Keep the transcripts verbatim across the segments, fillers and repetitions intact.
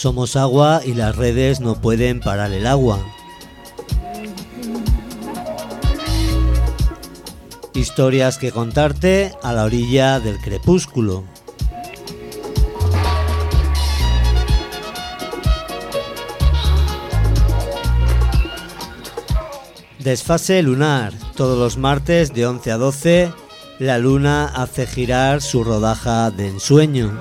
Somos agua y las redes no pueden parar el agua. Historias que contarte a la orilla del crepúsculo. Desfase lunar. Todos los martes de once a doce, la luna hace girar su rodaja de ensueño.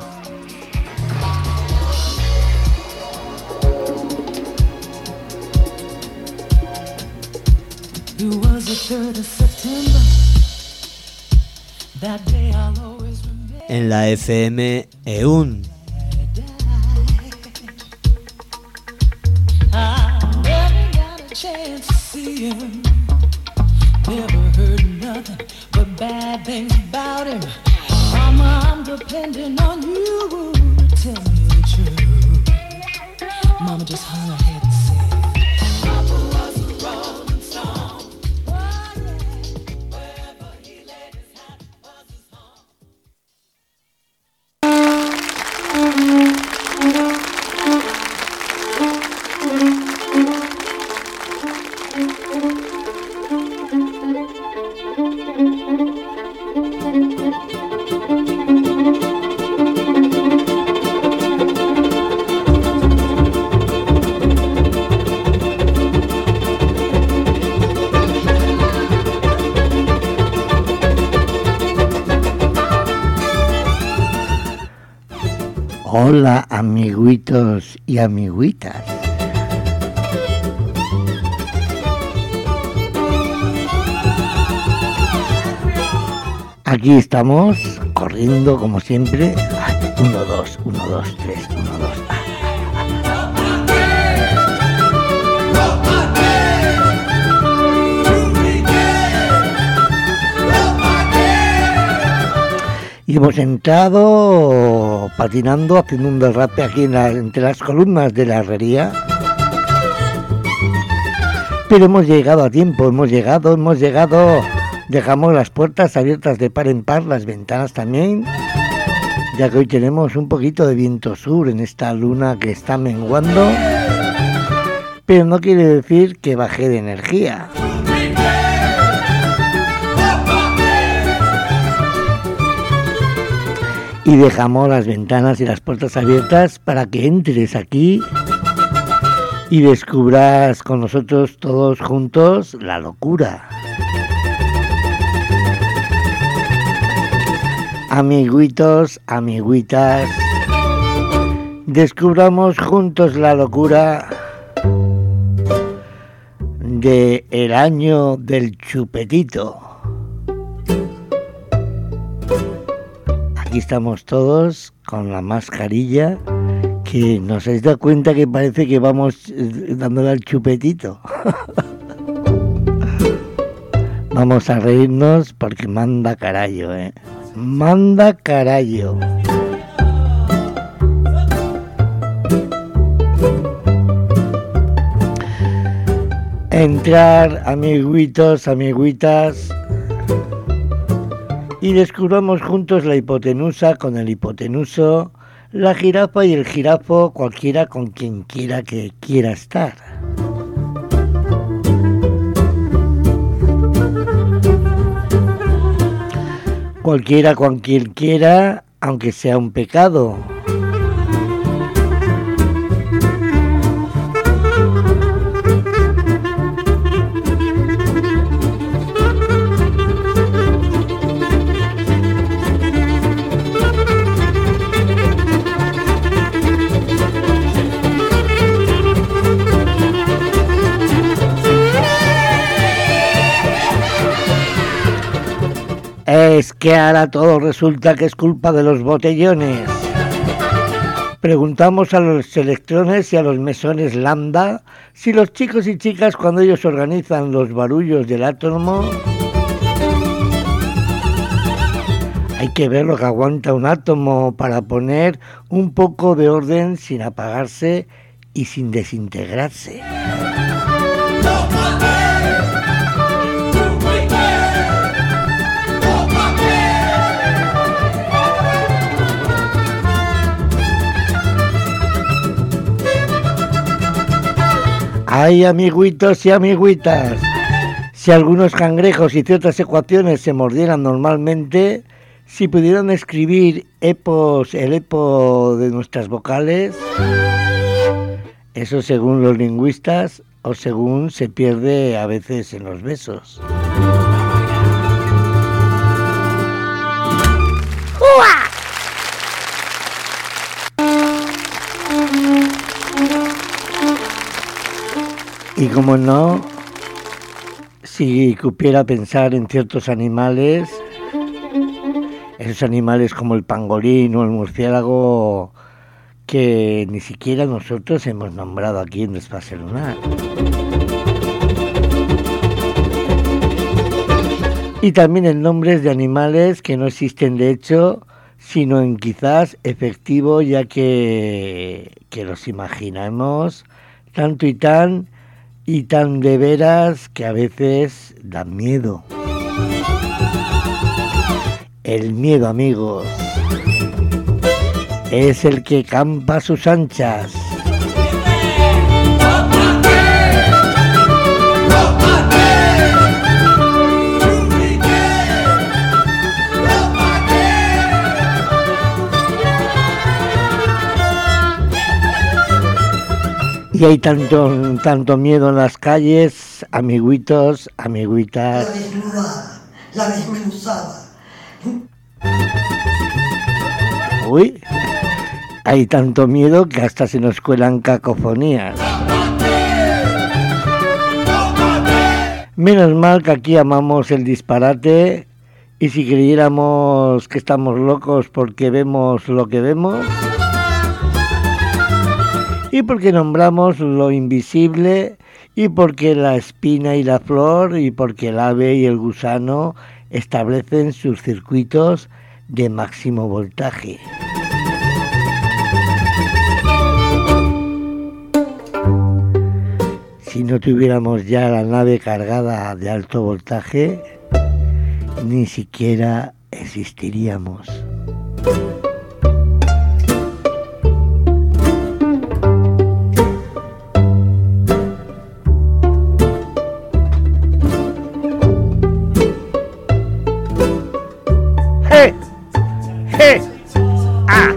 En la F M E U N. Hola amiguitos y amiguitas. Aquí estamos corriendo como siempre. Uno, dos, uno, dos, tres, uno, dos. Y hemos entrado patinando, haciendo un derrape aquí en la, entre las columnas de la herrería. Pero hemos llegado a tiempo, hemos llegado, hemos llegado. Dejamos las puertas abiertas de par en par, las ventanas también, ya que hoy tenemos un poquito de viento sur en esta luna que está menguando. Pero no quiere decir que baje de energía. Y dejamos las ventanas y las puertas abiertas para que entres aquí y descubras con nosotros todos juntos la locura. Amiguitos, amiguitas, descubramos juntos la locura de el año del chupetito. Aquí estamos todos con la mascarilla, que nos habéis dado cuenta que parece que vamos dándole al chupetito. Vamos a reírnos porque manda carallo, eh. Manda carallo. Entrar, amiguitos, amiguitas, y descubramos juntos la hipotenusa con el hipotenuso, la jirafa y el jirafo, cualquiera con quien quiera que quiera estar. Cualquiera con quien quiera, aunque sea un pecado. Es que ahora todo resulta que es culpa de los botellones. Preguntamos a los electrones y a los mesones lambda si los chicos y chicas, cuando ellos organizan los barullos del átomo, hay que ver lo que aguanta un átomo para poner un poco de orden sin apagarse y sin desintegrarse. Ay, amiguitos y amiguitas, si algunos cangrejos y ciertas ecuaciones se mordieran normalmente, si pudieran escribir epos, el epo de nuestras vocales, eso según los lingüistas o según se pierde a veces en los besos. Y como no, si cupiera pensar en ciertos animales, esos animales como el pangolín o el murciélago que ni siquiera nosotros hemos nombrado aquí en Desfase Lunar. Y también en nombres de animales que no existen de hecho, sino en quizás efectivo, ya que, que los imaginamos tanto y tan y tan de veras que a veces dan miedo. El miedo, amigos, es el que campa a sus anchas. Y hay tanto, tanto miedo en las calles, amiguitos, amiguitas. La desnudada, la desmenuzada. Uy, hay tanto miedo que hasta se nos cuelan cacofonías. Menos mal que aquí amamos el disparate y si creyéramos que estamos locos porque vemos lo que vemos y porque nombramos lo invisible y porque la espina y la flor y porque el ave y el gusano establecen sus circuitos de máximo voltaje. Si no tuviéramos ya la nave cargada de alto voltaje, ni siquiera existiríamos. ¡Hey! ¡Hey! ¡Ah!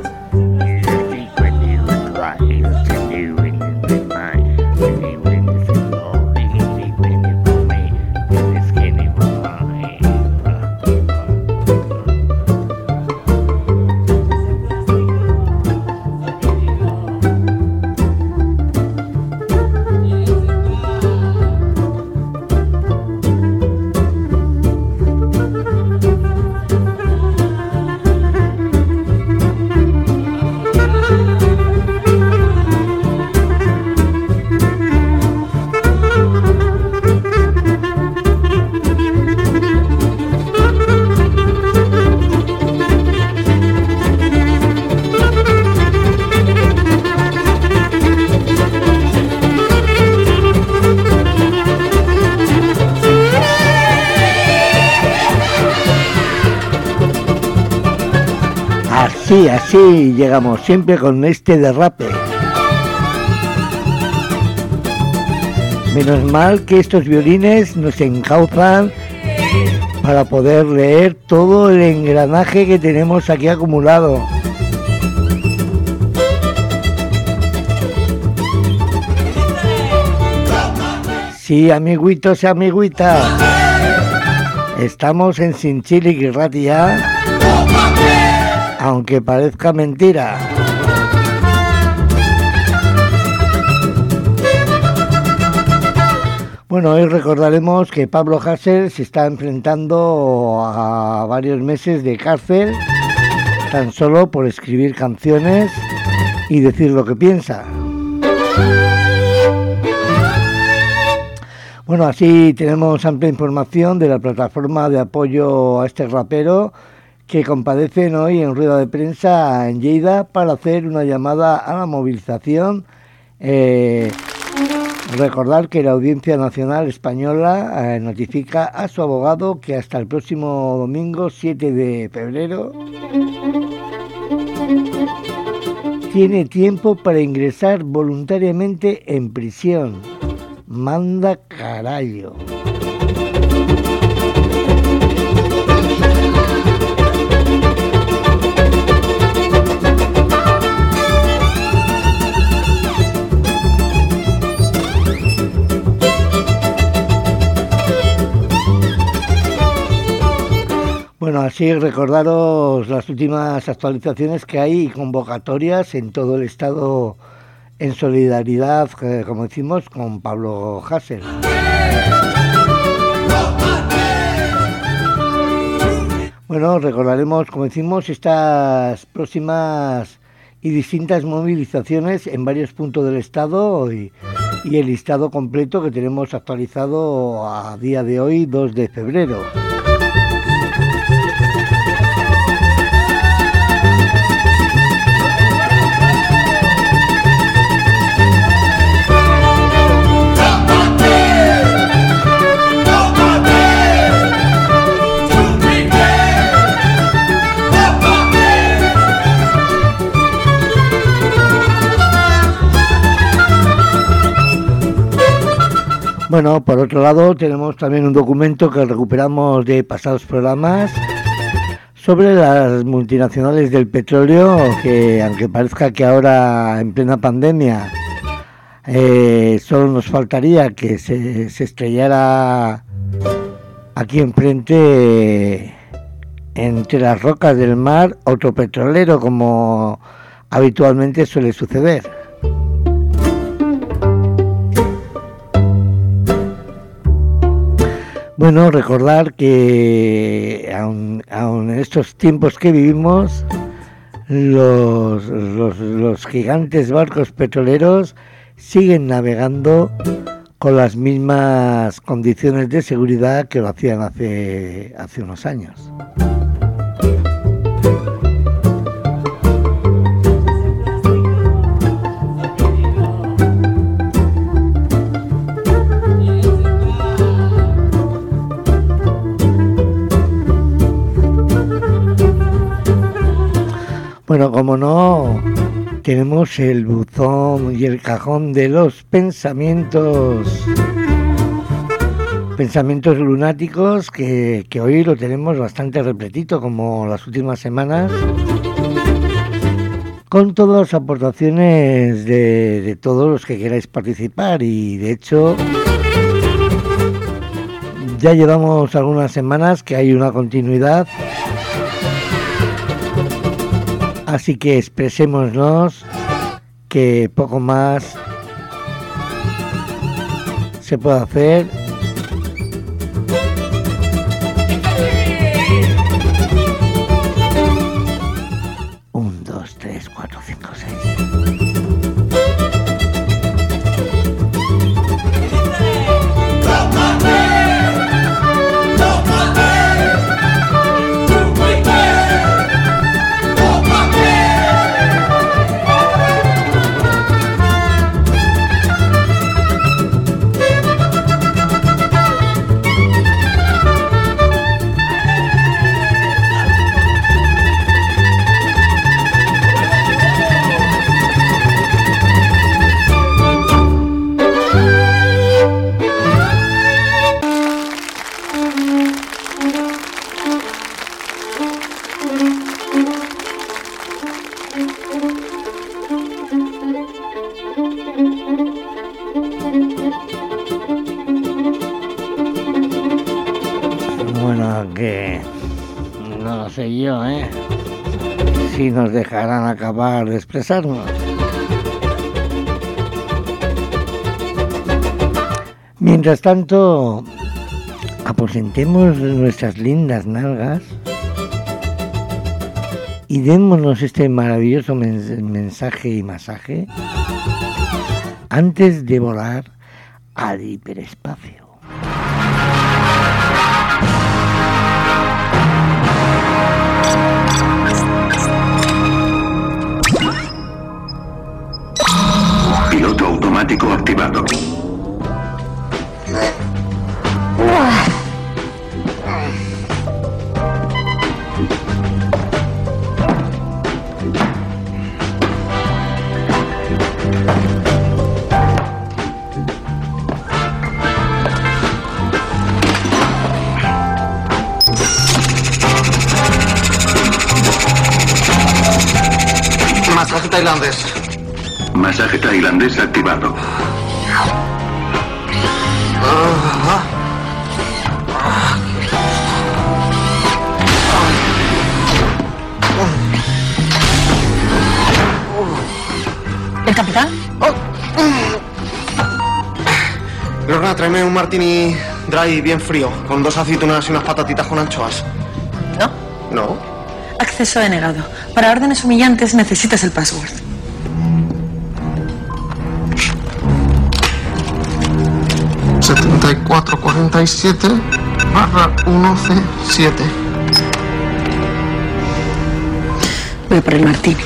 Así, así llegamos siempre con este derrape. Menos mal que estos violines nos encauzan para poder leer todo el engranaje que tenemos aquí acumulado. Sí, amiguitos y amiguitas, estamos en Sinchilic y Ratia. Aunque parezca mentira. Bueno, hoy recordaremos que Pablo Hasél se está enfrentando a varios meses de cárcel tan solo por escribir canciones y decir lo que piensa. Bueno, así tenemos amplia información de la plataforma de apoyo a este rapero que compadecen hoy en rueda de prensa en Lleida para hacer una llamada a la movilización. Eh, recordar que la Audiencia Nacional Española eh, notifica a su abogado que hasta el próximo domingo siete de febrero tiene tiempo para ingresar voluntariamente en prisión Manda Carallo. Bueno, así recordaros las últimas actualizaciones que hay y convocatorias en todo el estado en solidaridad, como decimos, con Pablo Hasél. Bueno, recordaremos, como decimos, estas próximas y distintas movilizaciones en varios puntos del estado y, y el listado completo que tenemos actualizado a día de hoy, dos de febrero. Bueno, por otro lado tenemos también un documento que recuperamos de pasados programas sobre las multinacionales del petróleo, que aunque parezca que ahora en plena pandemia eh, solo nos faltaría que se, se estrellara aquí enfrente, entre las rocas del mar, otro petrolero, como habitualmente suele suceder. Bueno, recordar que aun, aun en estos tiempos que vivimos, los, los, los gigantes barcos petroleros siguen navegando con las mismas condiciones de seguridad que lo hacían hace, hace unos años. Bueno, como no, tenemos el buzón y el cajón de los pensamientos, pensamientos lunáticos, que, que hoy lo tenemos bastante repletito, como las últimas semanas, con todas las aportaciones de, de todos los que queráis participar. Y de hecho, ya llevamos algunas semanas que hay una continuidad. Así que expresémonos, que poco más se puede hacer. Un, dos, tres, cuatro, cinco, seis. Bueno, que no lo sé yo, ¿eh? Si nos dejarán acabar de expresarnos. Mientras tanto, aposentemos nuestras lindas nalgas y démonos este maravilloso mensaje y masaje antes de volar al hiperespacio. Piloto automático activado. Masaje tailandés. Masaje tailandés activado. Ah, ¿El capitán? oh. Lorna, tráeme un martini dry bien frío, con dos aceitunas y unas patatitas con anchoas. ¿No? ¿No? Acceso denegado. Para órdenes humillantes necesitas el password. setenta y cuatro cuarenta y siete barra uno C siete. Voy por el martini.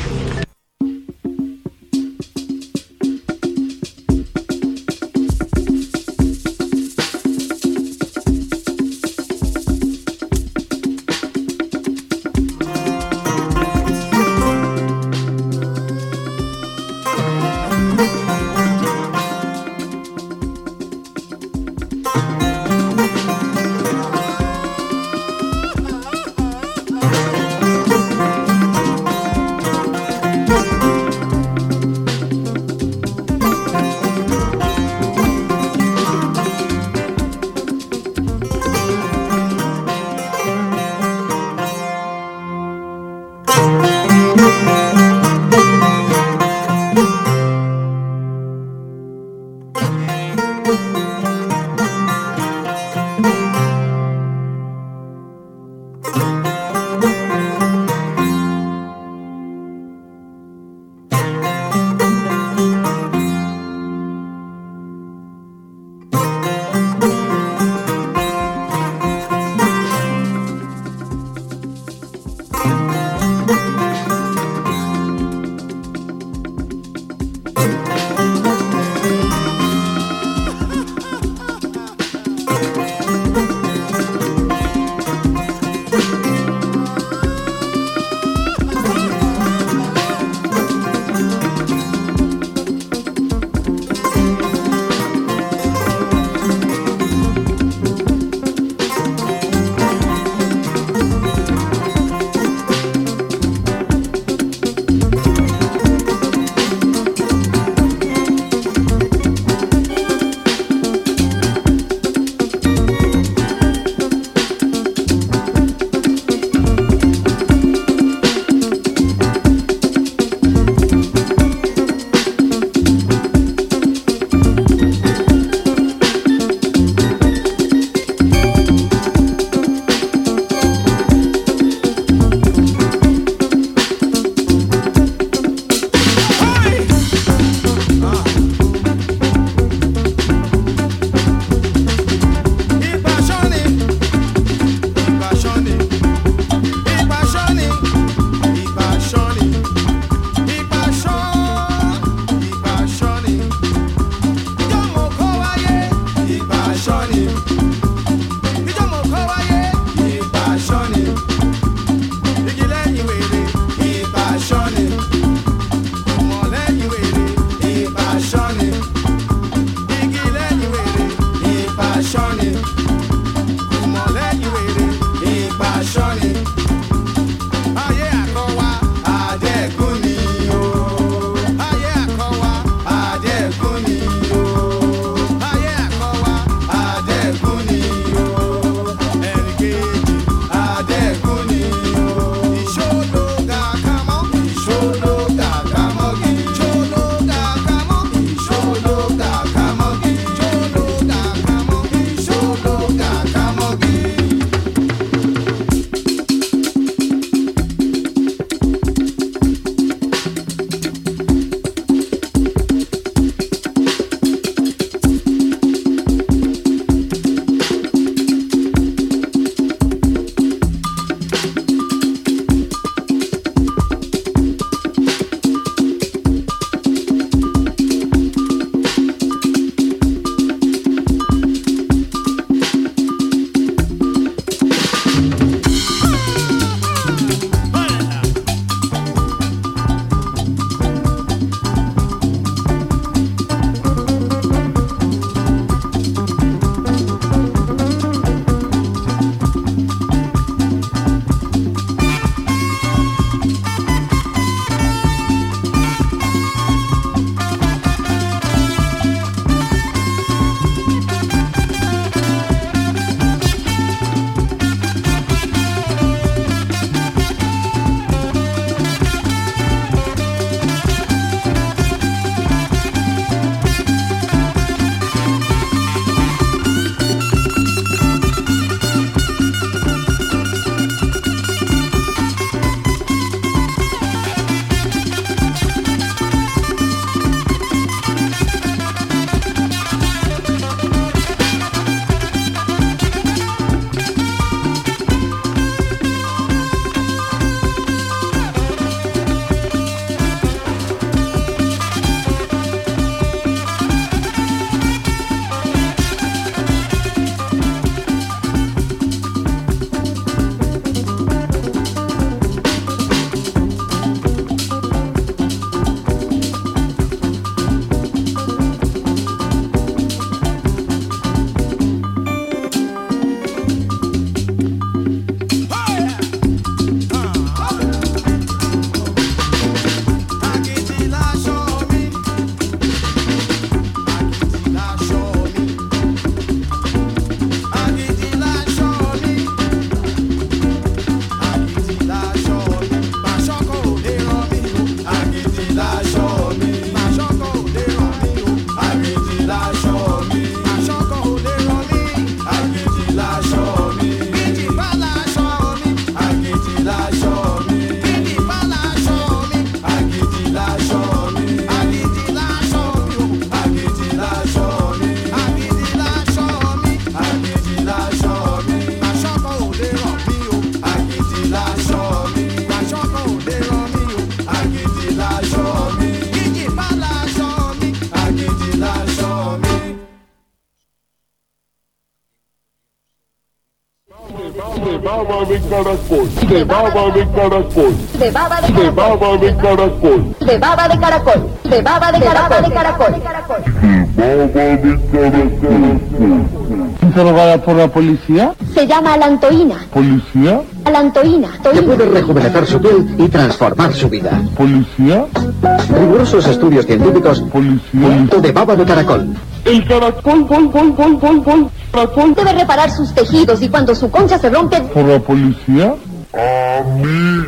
de baba de caracol, de baba de de baba de caracol, de baba de caracol, de baba de caracol, de caracol, de caracol. baba de caracol. ¿Interrogada por la policía? Se llama alantoína. ¿Policía? Alantoína. Que puede rejuvenecer su piel y transformar su vida. ¿Policía? Rigurosos estudios científicos. ¿Policía? De baba de caracol. El caracol, gol, gol, gol, gol, gol, caracol. Debe reparar sus tejidos y cuando su concha se rompe... ¿Por la policía? A mí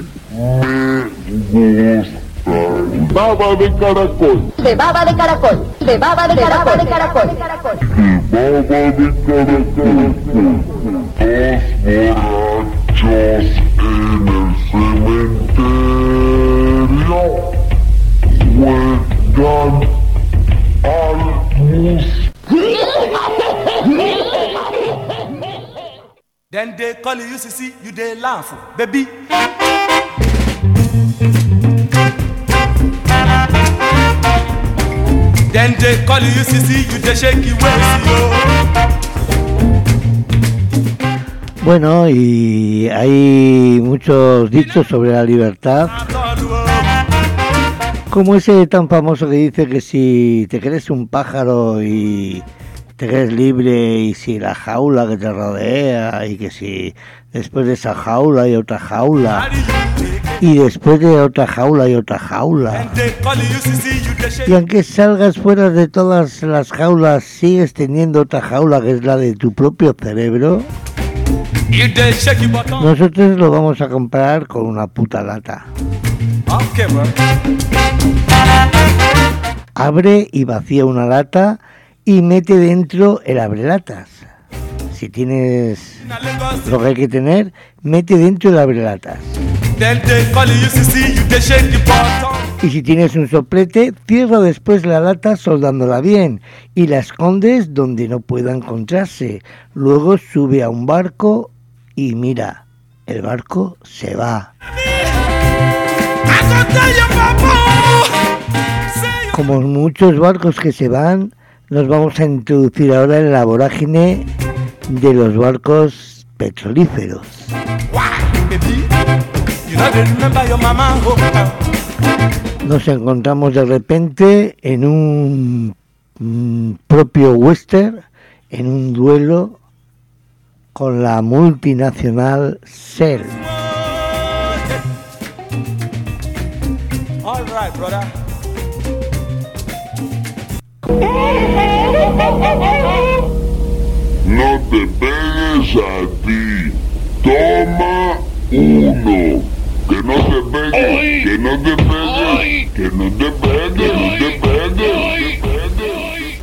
me gusta. Baba de caracol. De baba de caracol. De baba de caracol, de caracol, de caracol. De baba de caracol. Dos borrachos en el cementerio juegan al mus. Then they call you, you see, you they laugh, baby. Then they call you, you see, you they shake your waist, yo. Bueno, y hay muchos dichos sobre la libertad, como ese tan famoso que dice que si te crees un pájaro y te crees libre, y si la jaula que te rodea, y que si después de esa jaula hay otra jaula, y después de otra jaula hay otra jaula, y aunque salgas fuera de todas las jaulas, sigues teniendo otra jaula que es la de tu propio cerebro. Nosotros lo vamos a comprar con una puta lata. Abre y vacía una lata y mete dentro el abrelatas. Si tienes lo que hay que tener, mete dentro el abrelatas. Y si tienes un soplete, cierra después la lata soldándola bien y la escondes donde no pueda encontrarse. Luego sube a un barco y mira, el barco se va. Como muchos barcos que se van, nos vamos a introducir ahora en la vorágine de los barcos petrolíferos. Nos encontramos de repente en un, un propio western, en un duelo con la multinacional Shell. All right, brother. No te pegues a ti. Toma uno. Que no te pegues, que no te pegues, que no te pegues, no te pegues, no te pegues.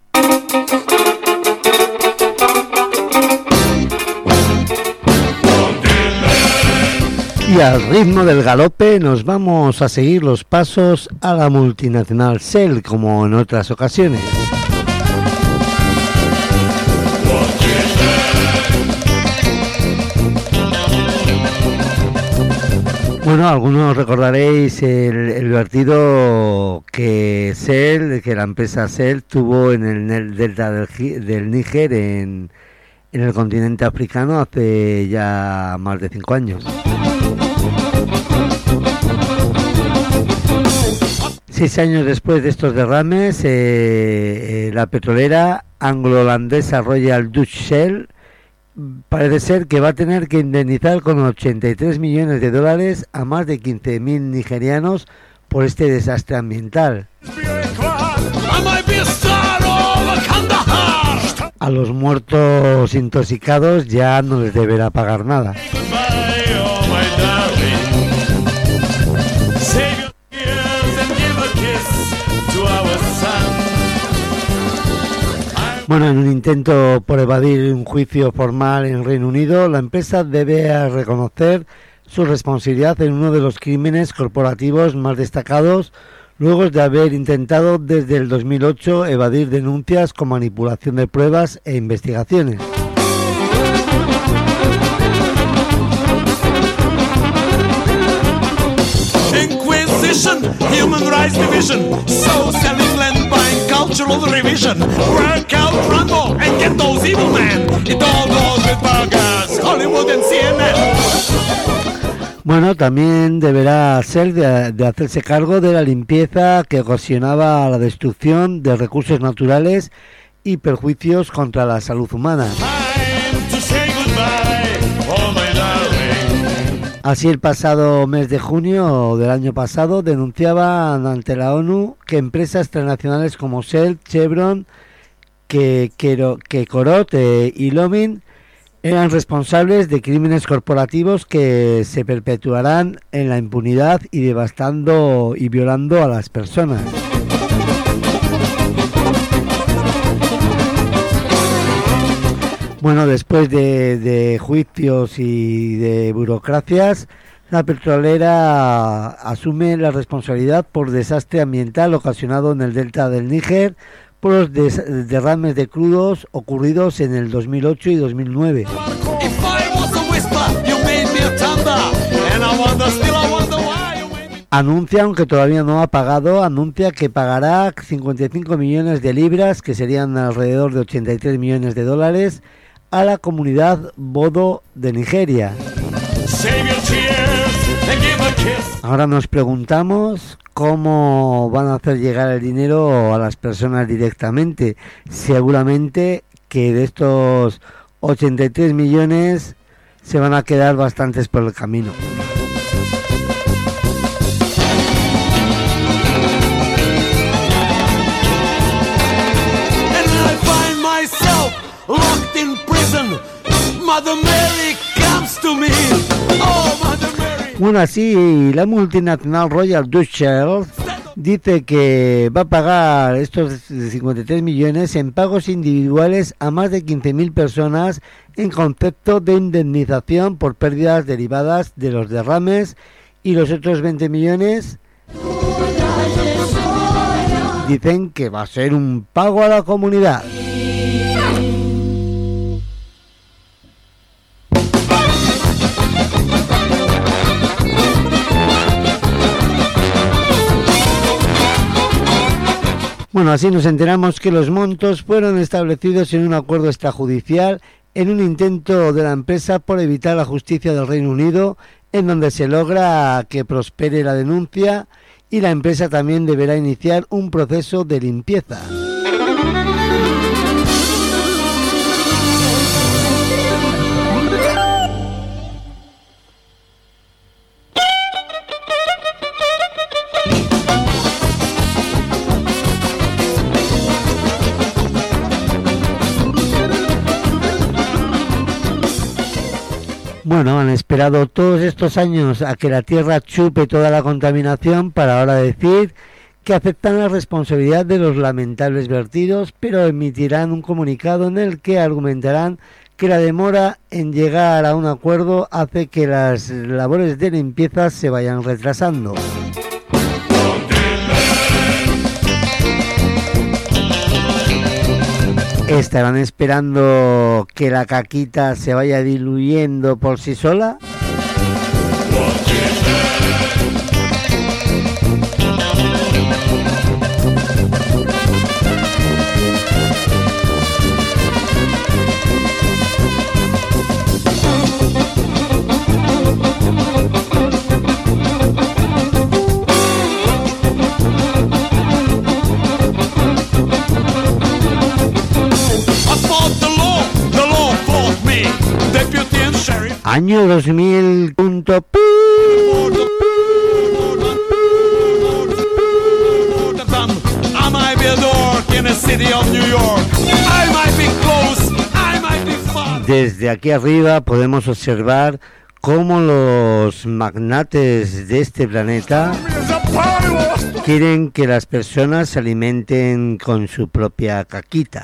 Y al ritmo del galope nos vamos a seguir los pasos a la multinacional Shell, como en otras ocasiones. Bueno, algunos recordaréis el, el vertido que Shell, que la empresa Shell tuvo en el, en el delta del, del Níger, en, en el continente africano, hace ya más de cinco años. Seis años después de estos derrames, eh, eh, la petrolera anglo-holandesa Royal Dutch Shell parece ser que va a tener que indemnizar con ochenta y tres millones de dólares a más de quince mil nigerianos por este desastre ambiental. A los muertos intoxicados ya no les deberá pagar nada. Bueno, en un intento por evadir un juicio formal en Reino Unido, la empresa debe reconocer su responsabilidad en uno de los crímenes corporativos más destacados, luego de haber intentado desde el dos mil ocho evadir denuncias con manipulación de pruebas e investigaciones. Inquisition, Human Rights Division, Social England buying cultural revision. Work out, Rambo, and get those evil men. It all goes with burgers, Hollywood and C N N. Bueno, también deberá ser de, de hacerse cargo de la limpieza que ocasionaba la destrucción de recursos naturales y perjuicios contra la salud humana. Así, el pasado mes de junio del año pasado denunciaban ante la ONU que empresas transnacionales como Shell, Chevron, que, que, que Corot eh, y Lomin eran responsables de crímenes corporativos que se perpetuarán en la impunidad y devastando y violando a las personas. Bueno, después de, de juicios y de burocracias, la petrolera asume la responsabilidad por desastre ambiental ocasionado en el delta del Níger por los des- derrames de crudos ocurridos en el dos mil ocho y dos mil nueve. Anuncia, aunque todavía no ha pagado, anuncia que pagará cincuenta y cinco millones de libras, que serían alrededor de ochenta y tres millones de dólares, a la comunidad Bodo de Nigeria. Ahora nos preguntamos cómo van a hacer llegar el dinero a las personas directamente. Seguramente que de estos ochenta y tres millones se van a quedar bastantes por el camino. Bueno, así la multinacional Royal Dutch Shell dice que va a pagar estos cincuenta y tres millones en pagos individuales a más de quince mil personas en concepto de indemnización por pérdidas derivadas de los derrames, y los otros veinte millones dicen que va a ser un pago a la comunidad. Bueno, así nos enteramos que los montos fueron establecidos en un acuerdo extrajudicial en un intento de la empresa por evitar la justicia del Reino Unido, en donde se logra que prospere la denuncia, y la empresa también deberá iniciar un proceso de limpieza. Bueno, han esperado todos estos años a que la Tierra chupe toda la contaminación para ahora decir que aceptan la responsabilidad de los lamentables vertidos, pero emitirán un comunicado en el que argumentarán que la demora en llegar a un acuerdo hace que las labores de limpieza se vayan retrasando. ¿Estarán esperando que la caquita se vaya diluyendo por sí sola? Año dos mil. Punto pi. Desde aquí arriba podemos observar cómo los magnates de este planeta quieren que las personas se alimenten con su propia caquita.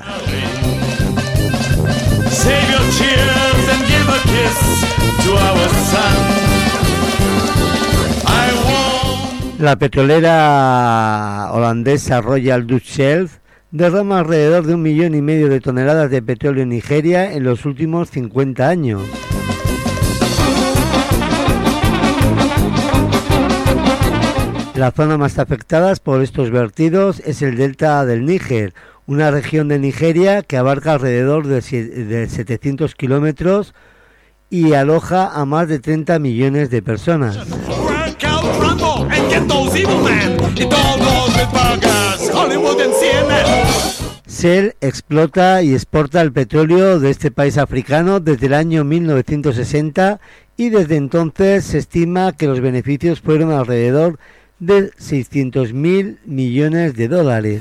La petrolera holandesa Royal Dutch Shell derrama alrededor de un millón y medio de toneladas de petróleo en Nigeria en los últimos cincuenta años. La zona más afectada por estos vertidos es el delta del Níger, una región de Nigeria que abarca alrededor de setecientos kilómetros y aloja a más de treinta millones de personas. Shell explota y exporta el petróleo de este país africano desde el año mil novecientos sesenta y desde entonces se estima que los beneficios fueron alrededor de seiscientos mil millones de dólares.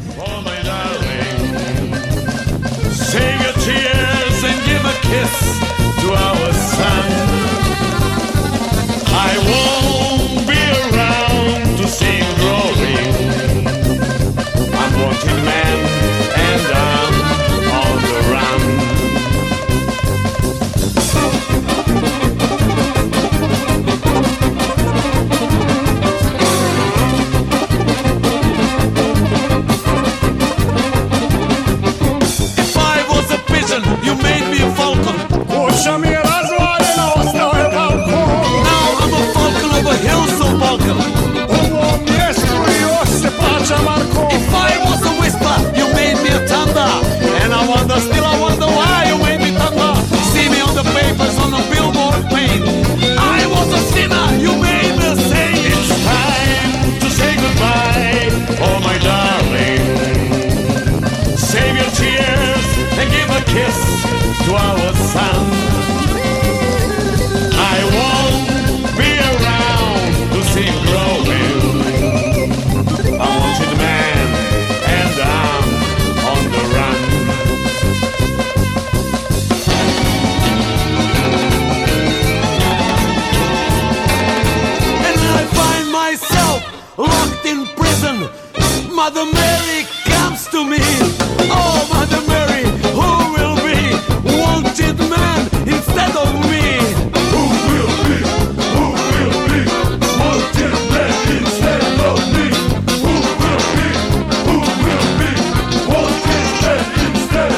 Mother Mary comes to me. Oh, Mother Mary, who will be wanted man instead of me? Who will be, who will be wanted man instead of me? Who will be, who will be wanted man instead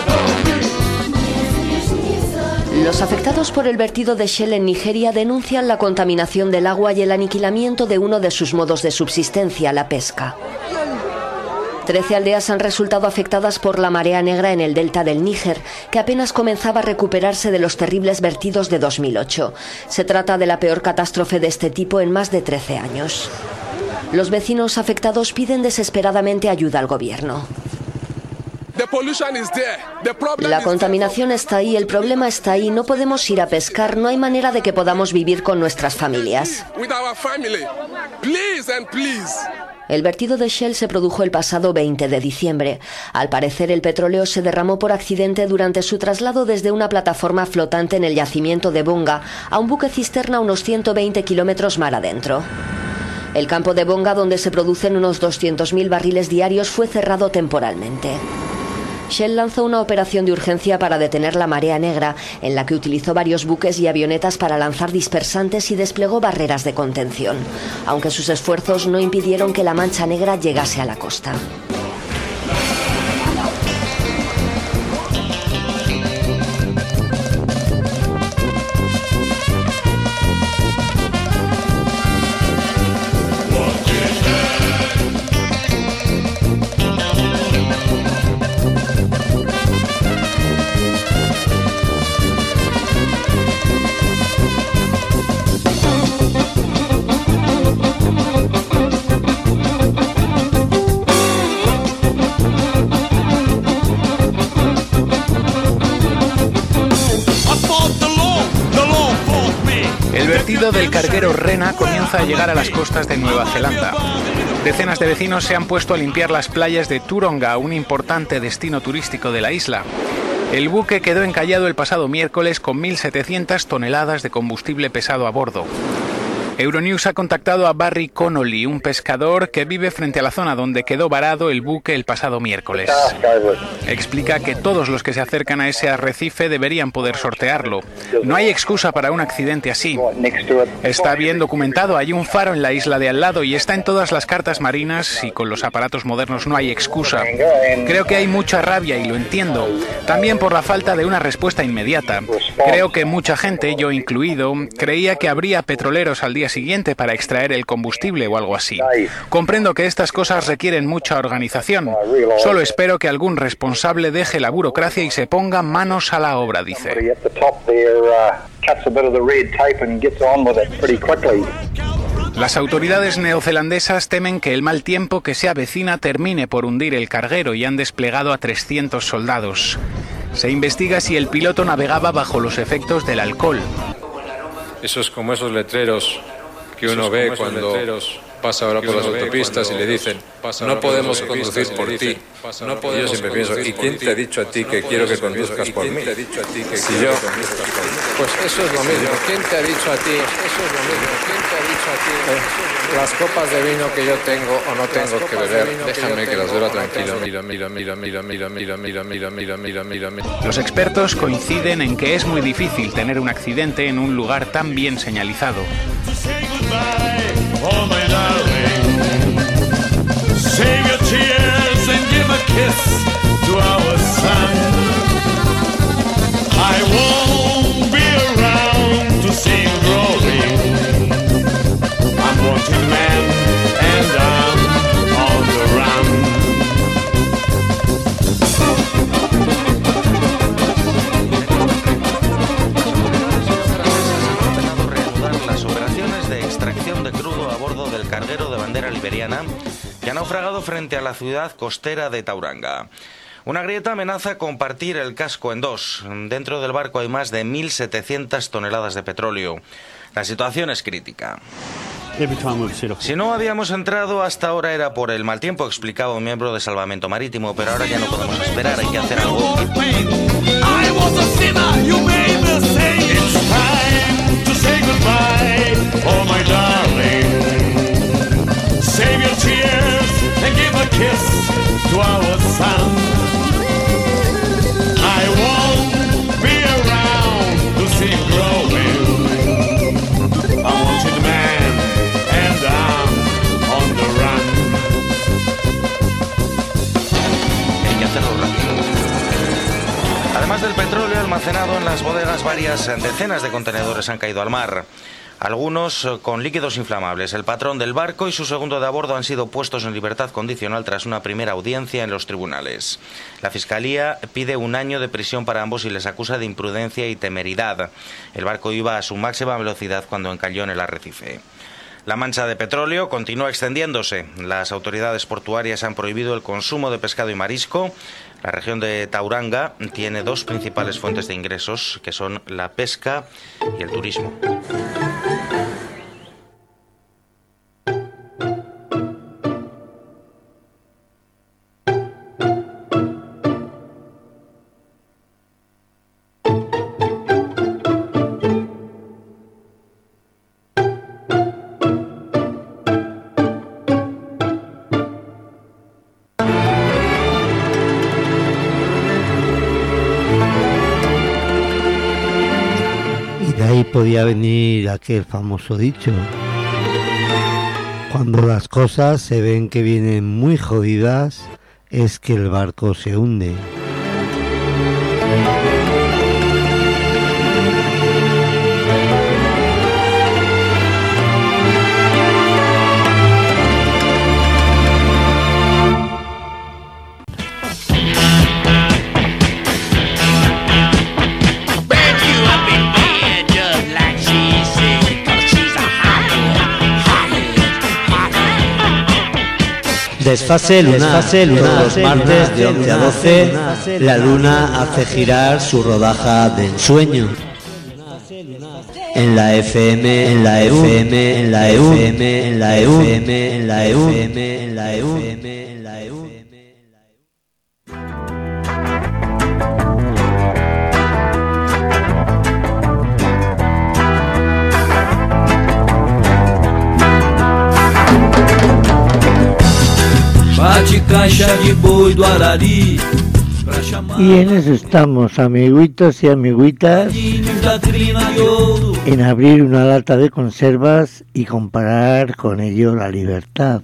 of me? Los afectados por el vertido de Shell en Nigeria denuncian la contaminación del agua y el aniquilamiento de uno de sus modos de subsistencia, la pesca. Trece aldeas han resultado afectadas por la marea negra en el delta del Níger, que apenas comenzaba a recuperarse de los terribles vertidos de dos mil ocho. Se trata de la peor catástrofe de este tipo en más de trece años. Los vecinos afectados piden desesperadamente ayuda al gobierno. La contaminación está ahí, el problema está ahí, no podemos ir a pescar, no hay manera de que podamos vivir con nuestras familias. El vertido de Shell se produjo el pasado veinte de diciembre. Al parecer, el petróleo se derramó por accidente durante su traslado desde una plataforma flotante en el yacimiento de Bonga a un buque cisterna unos ciento veinte kilómetros mar adentro. El campo de Bonga, donde se producen unos doscientos mil barriles diarios, fue cerrado temporalmente. Shell lanzó una operación de urgencia para detener la marea negra, en la que utilizó varios buques y avionetas para lanzar dispersantes y desplegó barreras de contención, aunque sus esfuerzos no impidieron que la mancha negra llegase a la costa. El vertido del carguero Rena comienza a llegar a las costas de Nueva Zelanda. Decenas de vecinos se han puesto a limpiar las playas de Turonga, un importante destino turístico de la isla. El buque quedó encallado el pasado miércoles con mil setecientas toneladas de combustible pesado a bordo. Euronews ha contactado a Barry Connolly, un pescador que vive frente a la zona donde quedó varado el buque el pasado miércoles. Explica que todos los que se acercan a ese arrecife deberían poder sortearlo. No hay excusa para un accidente así. Está bien documentado, hay un faro en la isla de al lado y está en todas las cartas marinas y con los aparatos modernos no hay excusa. Creo que hay mucha rabia y lo entiendo. También por la falta de una respuesta inmediata. Creo que mucha gente, yo incluido, creía que habría petroleros al día día siguiente para extraer el combustible o algo así. Comprendo que estas cosas requieren mucha organización. Solo espero que algún responsable deje la burocracia y se ponga manos a la obra, dice. Las autoridades neozelandesas temen que el mal tiempo que se avecina termine por hundir el carguero y han desplegado a trescientos soldados. Se investiga si el piloto navegaba bajo los efectos del alcohol. Eso es como esos letreros que uno ve cuando pasa ahora por las autopistas y le dicen: no podemos conducir por ti. Y yo siempre pienso: ¿y quién te ha dicho a ti que quiero que conduzcas por mí? Si yo, pues eso es lo mismo. ¿Quién te ha dicho a ti? Eso es lo mismo. ¿Quién te ha dicho a ti? Las copas de vino que yo tengo o no tengo que beber, déjame que las beba tranquilo. Mira, mira, mira, mira, mira, mira, mira, mira, mira, mira, mira, mira. Los expertos coinciden en que es muy difícil tener un accidente en un lugar tan bien señalizado. Oh, my darling, save your tears and give a kiss to our son. I won't be around to see him growing. I'm wanted man and I'm on the run. Las operaciones de extracción de crudo a bordo del carguero de bandera liberiana que ha naufragado frente a la ciudad costera de Tauranga. Una grieta amenaza con partir el casco en dos. Dentro del barco hay más de mil setecientas toneladas de petróleo. La situación es crítica. Si no habíamos entrado hasta ahora era por el mal tiempo, explicaba un miembro de Salvamento Marítimo, pero ahora ya no podemos esperar, hay que hacer algo. Say goodbye, oh my darling. Save your tears and give a kiss to our son. I won't be around to see him growing. I want you the man and I'm on the run. Hay que hacerlo rápido. Además del petróleo almacenado en las bodegas, varias decenas de contenedores han caído al mar. Algunos con líquidos inflamables. El patrón del barco y su segundo de a bordo han sido puestos en libertad condicional tras una primera audiencia en los tribunales. La Fiscalía pide un año de prisión para ambos y les acusa de imprudencia y temeridad. El barco iba a su máxima velocidad cuando encalló en el arrecife. La mancha de petróleo continúa extendiéndose. Las autoridades portuarias han prohibido el consumo de pescado y marisco. La región de Tauranga tiene dos principales fuentes de ingresos, que son la pesca y el turismo. Podía venir aquel famoso dicho: cuando las cosas se ven que vienen muy jodidas, es que el barco se hunde. Desfase lunar, Desfase lunar. Todos los martes de once a doce, la luna hace girar su rodaja de ensueño. En la F M, en la F M, en la F M, en la F M, en la F M, en la F M, en la F M. Y en eso estamos, amiguitos y amiguitas, en abrir una lata de conservas y comparar con ello la libertad.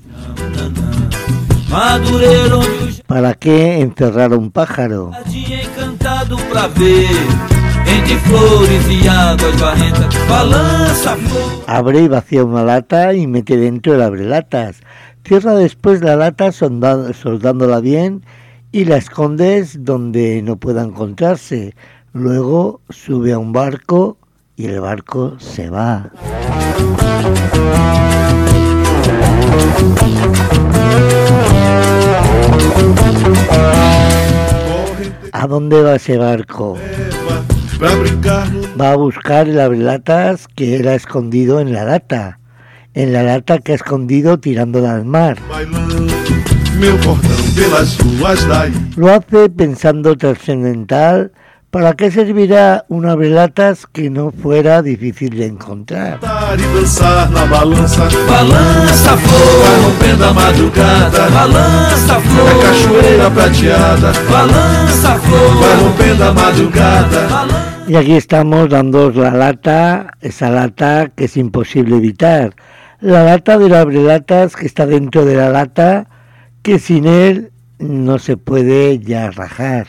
¿Para qué encerrar a un pájaro? entre flores y aguas barrentas, balanza flor. Abre y vacía una lata y mete dentro el abrelatas. Cierra después la lata sonda- soldándola bien y la escondes donde no pueda encontrarse. Luego sube a un barco y el barco se va. ¿A dónde va ese barco? Va a buscar el abrelatas que él ha escondido en la lata. En la lata que ha escondido tirándola al mar. Lo hace pensando trascendental. ¿Para qué servirá un abrelatas que no fuera difícil de encontrar? Balança flor, vai rompendo a madrugada. Balança flor, a cachoeira prateada. Balança flor, vai rompendo a madrugada. Y aquí estamos dando la lata, esa lata que es imposible evitar. La lata del abrelatas que está dentro de la lata, que sin él no se puede ya rajar.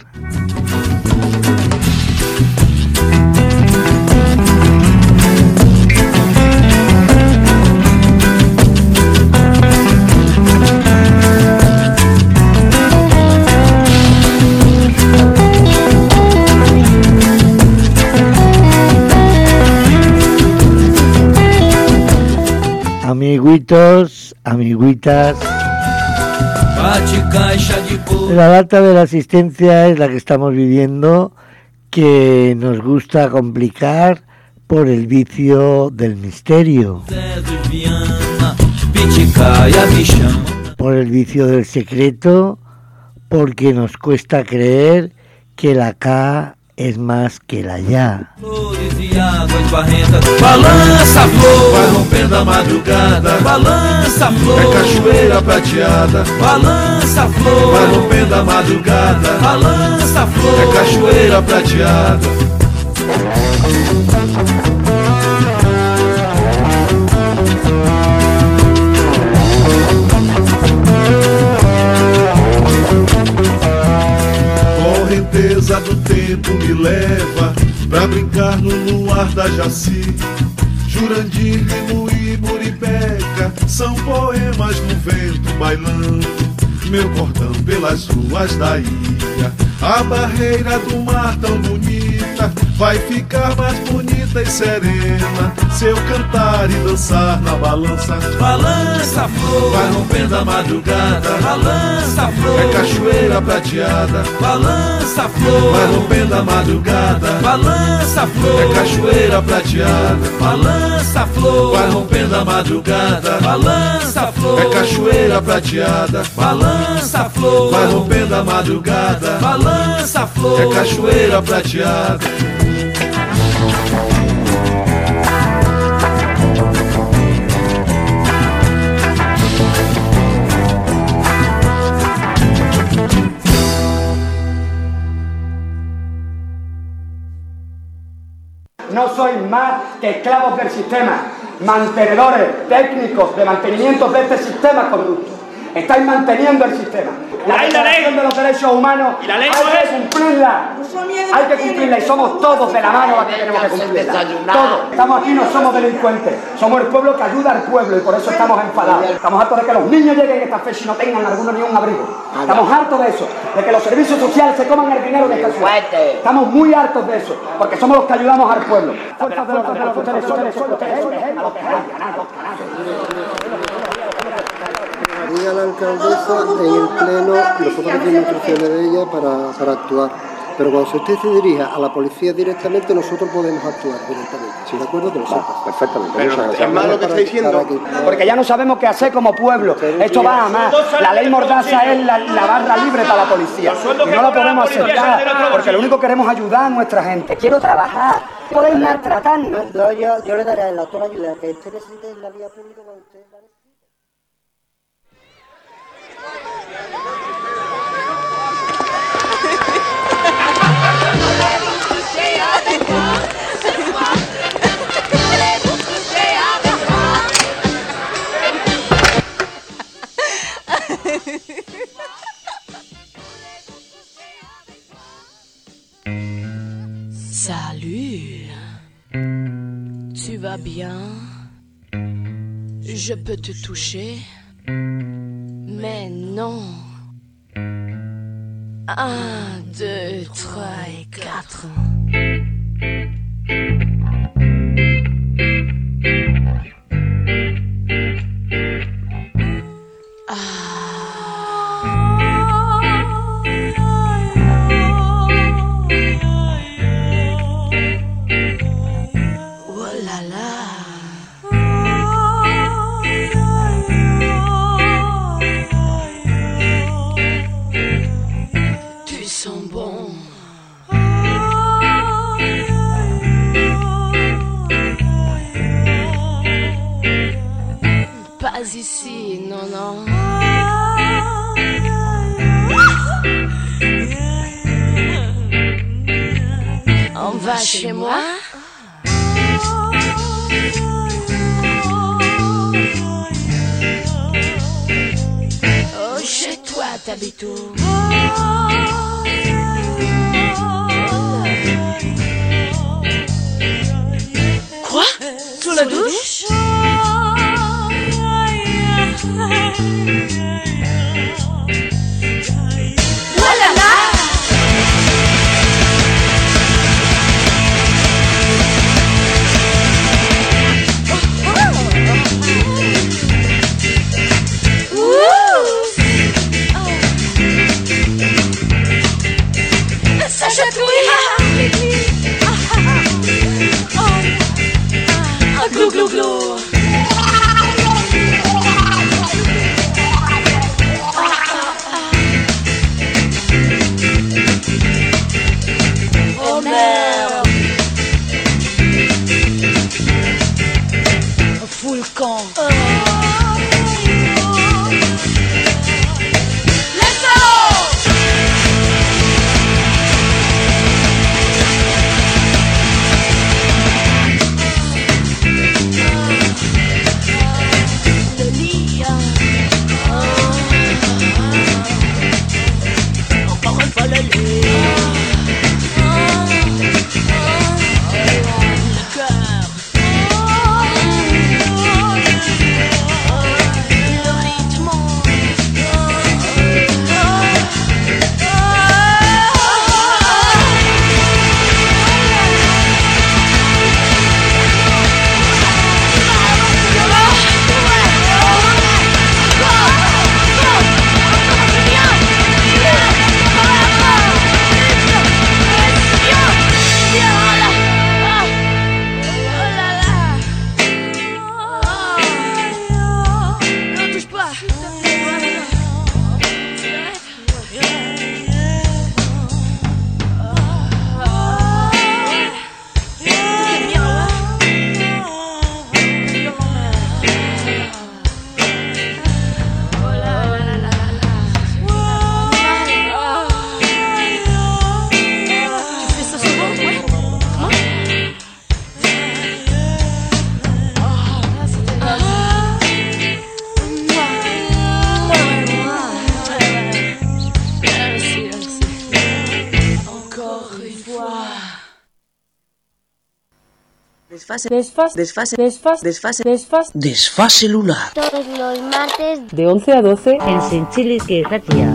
Amiguitos, amiguitas, la lata de la asistencia es la que estamos viviendo, que nos gusta complicar por el vicio del misterio, por el vicio del secreto, porque nos cuesta creer que la K es más que la Ya. Balança flor, vai rompendo a madrugada. Balança flor, é cachoeira prateada. Balança flor, vai rompendo a madrugada. Balança flor, é cachoeira prateada. Correnteza do tempo me leva pra brincar no luar da Jaci. Jurandir, Limuí, Muribeca são poemas no vento bailando. Meu cordão pelas ruas da ilha, a barreira do mar tão bonita vai ficar mais bonita e serena se eu cantar e dançar na balança. Balança flor, vai rompendo a madrugada. Balança flor, é cachoeira prateada. Balança flor, vai rompendo a madrugada. Balança flor, é cachoeira prateada. Balança flor, vai rompendo a madrugada. Balança flor, é cachoeira prateada. Balança flor, vai rompendo a madrugada. Balança flor, é cachoeira prateada. No sois más que esclavos del sistema, mantenedores técnicos de mantenimiento de este sistema corrupto. Estáis manteniendo el sistema. La Declaración de los Derechos Humanos hay que cumplirla. Hay que cumplirla y somos todos de la mano los que tenemos que cumplirla. Todos. Estamos aquí, no somos delincuentes. Somos el pueblo que ayuda al pueblo y por eso estamos enfadados. Estamos hartos de que los niños lleguen a esta fecha y no tengan alguno ni un abrigo. Estamos hartos de eso. De que los servicios sociales se coman el dinero de esta ciudad. Estamos muy hartos de eso. Porque somos los que ayudamos al pueblo. Fuerzas de los que ustedes son, ustedes son, ustedes son. Diga a la alcaldesa en el pleno, nosotros tenemos instrucciones de ella para, para actuar. Pero cuando usted se dirija a la policía directamente, nosotros podemos actuar directamente. ¿Sí, de acuerdo? Que lo sepas. Perfectamente. Pero es más lo que está diciendo. Porque ya no sabemos qué hacer como pueblo. Esto va a más. La ley Mordaza es la, la barra libre para la policía. Y no la podemos aceptar. Porque lo único que queremos es ayudar a nuestra gente. Quiero trabajar. Podéis maltratarnos. No, yo, yo le daré la toda ayuda que usted necesite en la vía pública cuando usted la necesite. Salut vas bien? Je peux te toucher? Mais non. Un, deux, trois et quatre. Ici, non, non. On va chez moi. Oh, chez toi, t'habites où? Quoi? Sous la douche? Voilà. Ça chatouille. Glou glou glou. Oh merde. Fous le camp. Desfase, desfase, desfase, desfase, desfase, desfase, desfase lunar. Todos los martes de once a doce en Senchilis que Ratia.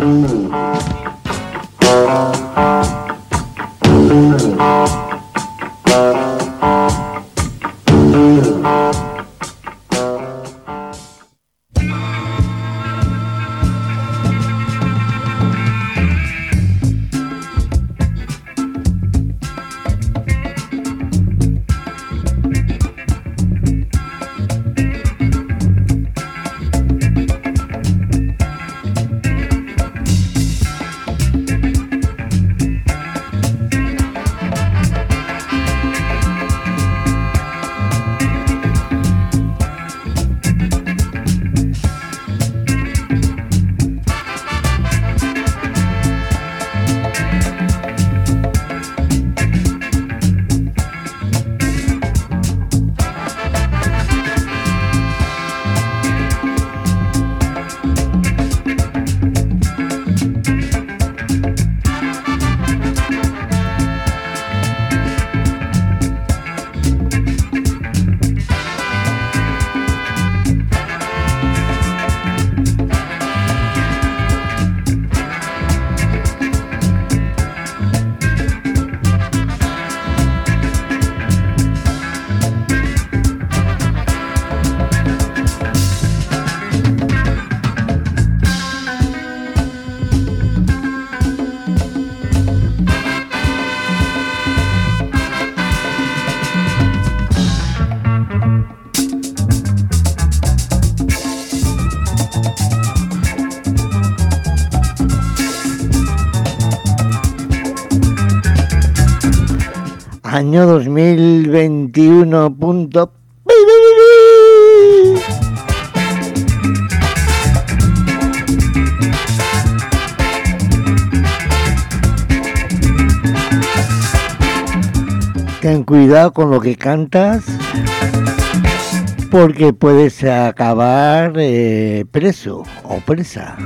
Año dos mil veintiuno. Punto. Ten cuidado con lo que cantas, porque puedes acabar eh, preso o presa.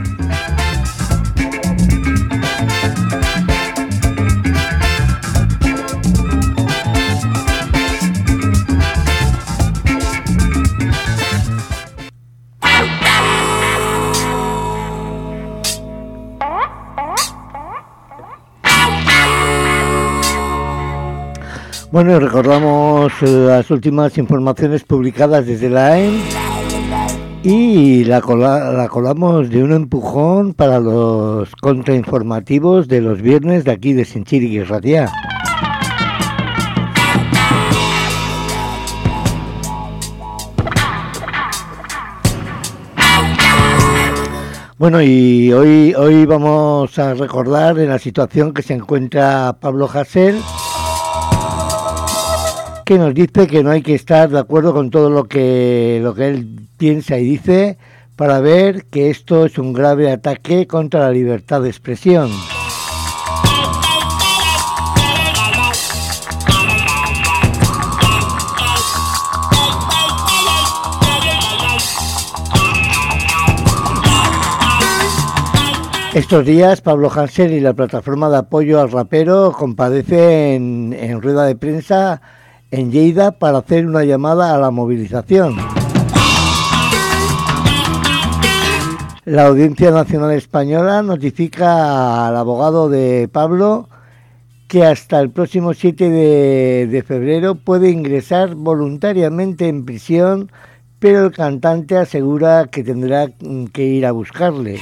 Bueno, y recordamos eh, las últimas informaciones publicadas desde la A E M y la, cola, la colamos de un empujón para los contrainformativos de los viernes de aquí de Senchiri y Ratia. Bueno, y hoy, hoy vamos a recordar en la situación que se encuentra Pablo Hasél, que nos dice que no hay que estar de acuerdo con todo lo que lo que él piensa y dice para ver que esto es un grave ataque contra la libertad de expresión. Estos días Pablo Hasél y la plataforma de apoyo al rapero compadecen en, en rueda de prensa en Lleida para hacer una llamada a la movilización. La Audiencia Nacional Española notifica al abogado de Pablo que hasta el próximo siete de, de febrero puede ingresar voluntariamente en prisión, pero el cantante asegura que tendrá que ir a buscarle.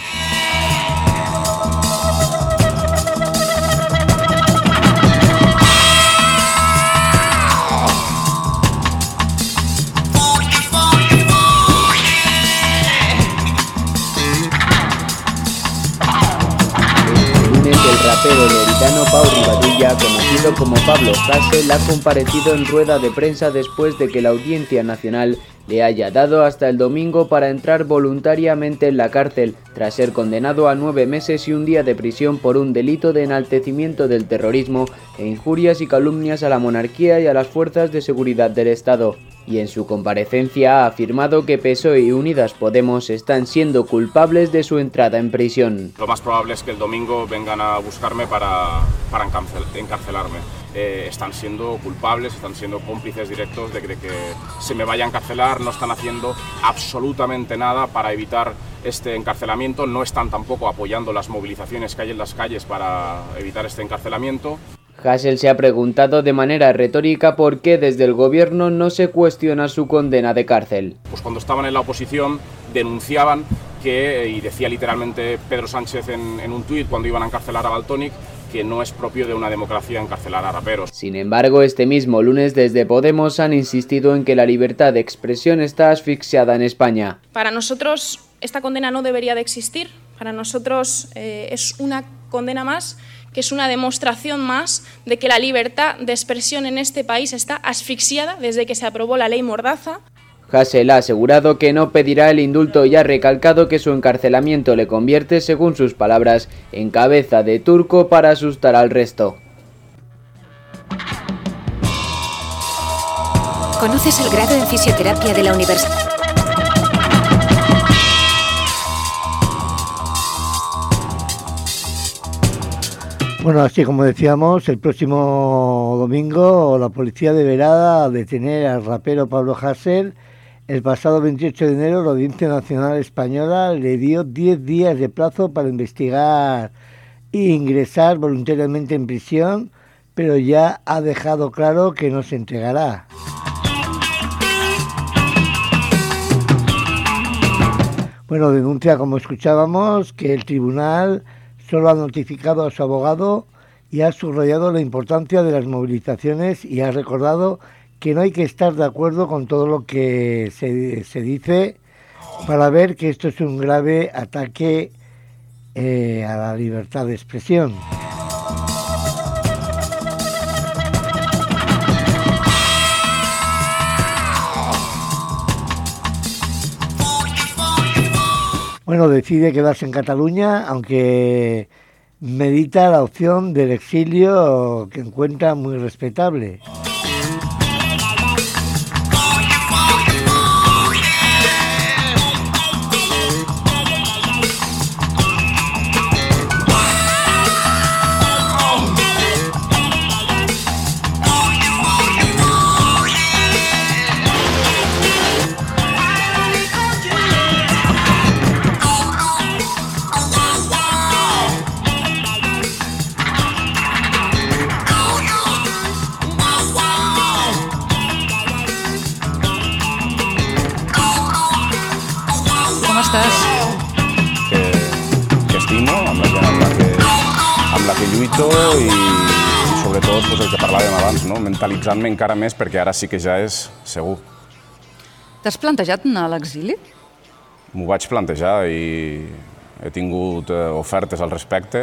rapero leritano Pau Rivadulla, conocido como Pablo Hasél, ha comparecido en rueda de prensa después de que la Audiencia Nacional le haya dado hasta el domingo para entrar voluntariamente en la cárcel, tras ser condenado a nueve meses y un día de prisión por un delito de enaltecimiento del terrorismo e injurias y calumnias a la monarquía y a las fuerzas de seguridad del Estado. Y en su comparecencia ha afirmado que P S O E y Unidas Podemos están siendo culpables de su entrada en prisión. Lo más probable es que el domingo vengan a buscarme para, para encarcelarme. Eh, están siendo culpables, están siendo cómplices directos de que, de que se me vaya a encarcelar, no están haciendo absolutamente nada para evitar este encarcelamiento, no están tampoco apoyando las movilizaciones que hay en las calles para evitar este encarcelamiento. Hasél se ha preguntado de manera retórica por qué desde el gobierno no se cuestiona su condena de cárcel. Pues cuando estaban en la oposición denunciaban que, y decía literalmente Pedro Sánchez en, en un tuit cuando iban a encarcelar a Valtònyc, que no es propio de una democracia encarcelar a raperos. Sin embargo, este mismo lunes desde Podemos han insistido en que la libertad de expresión está asfixiada en España. Para nosotros esta condena no debería de existir, para nosotros eh, es una condena más, que es una demostración más de que la libertad de expresión en este país está asfixiada desde que se aprobó la ley Mordaza. Hasél ha asegurado que no pedirá el indulto y ha recalcado que su encarcelamiento le convierte, según sus palabras, en cabeza de turco para asustar al resto. ¿Conoces el grado en fisioterapia de la universidad? Bueno, así como decíamos, el próximo domingo la policía deberá detener al rapero Pablo Hasél. El pasado veintiocho de enero la Audiencia Nacional Española le dio diez días de plazo para investigar e ingresar voluntariamente en prisión, pero ya ha dejado claro que no se entregará. Bueno, denuncia, como escuchábamos, que el tribunal solo ha notificado a su abogado y ha subrayado la importancia de las movilizaciones y ha recordado que no hay que estar de acuerdo con todo lo que se, se dice para ver que esto es un grave ataque eh, a la libertad de expresión. Bueno, decide quedarse en Cataluña, aunque medita la opción del exilio que encuentra muy respetable. I, i sobretot doncs, el que parlàvem abans, no? Mentalitzant-me encara més perquè ara sí que ja és segur. T'has plantejat anar a l'exili? M'ho vaig plantejar i he tingut eh, ofertes al respecte,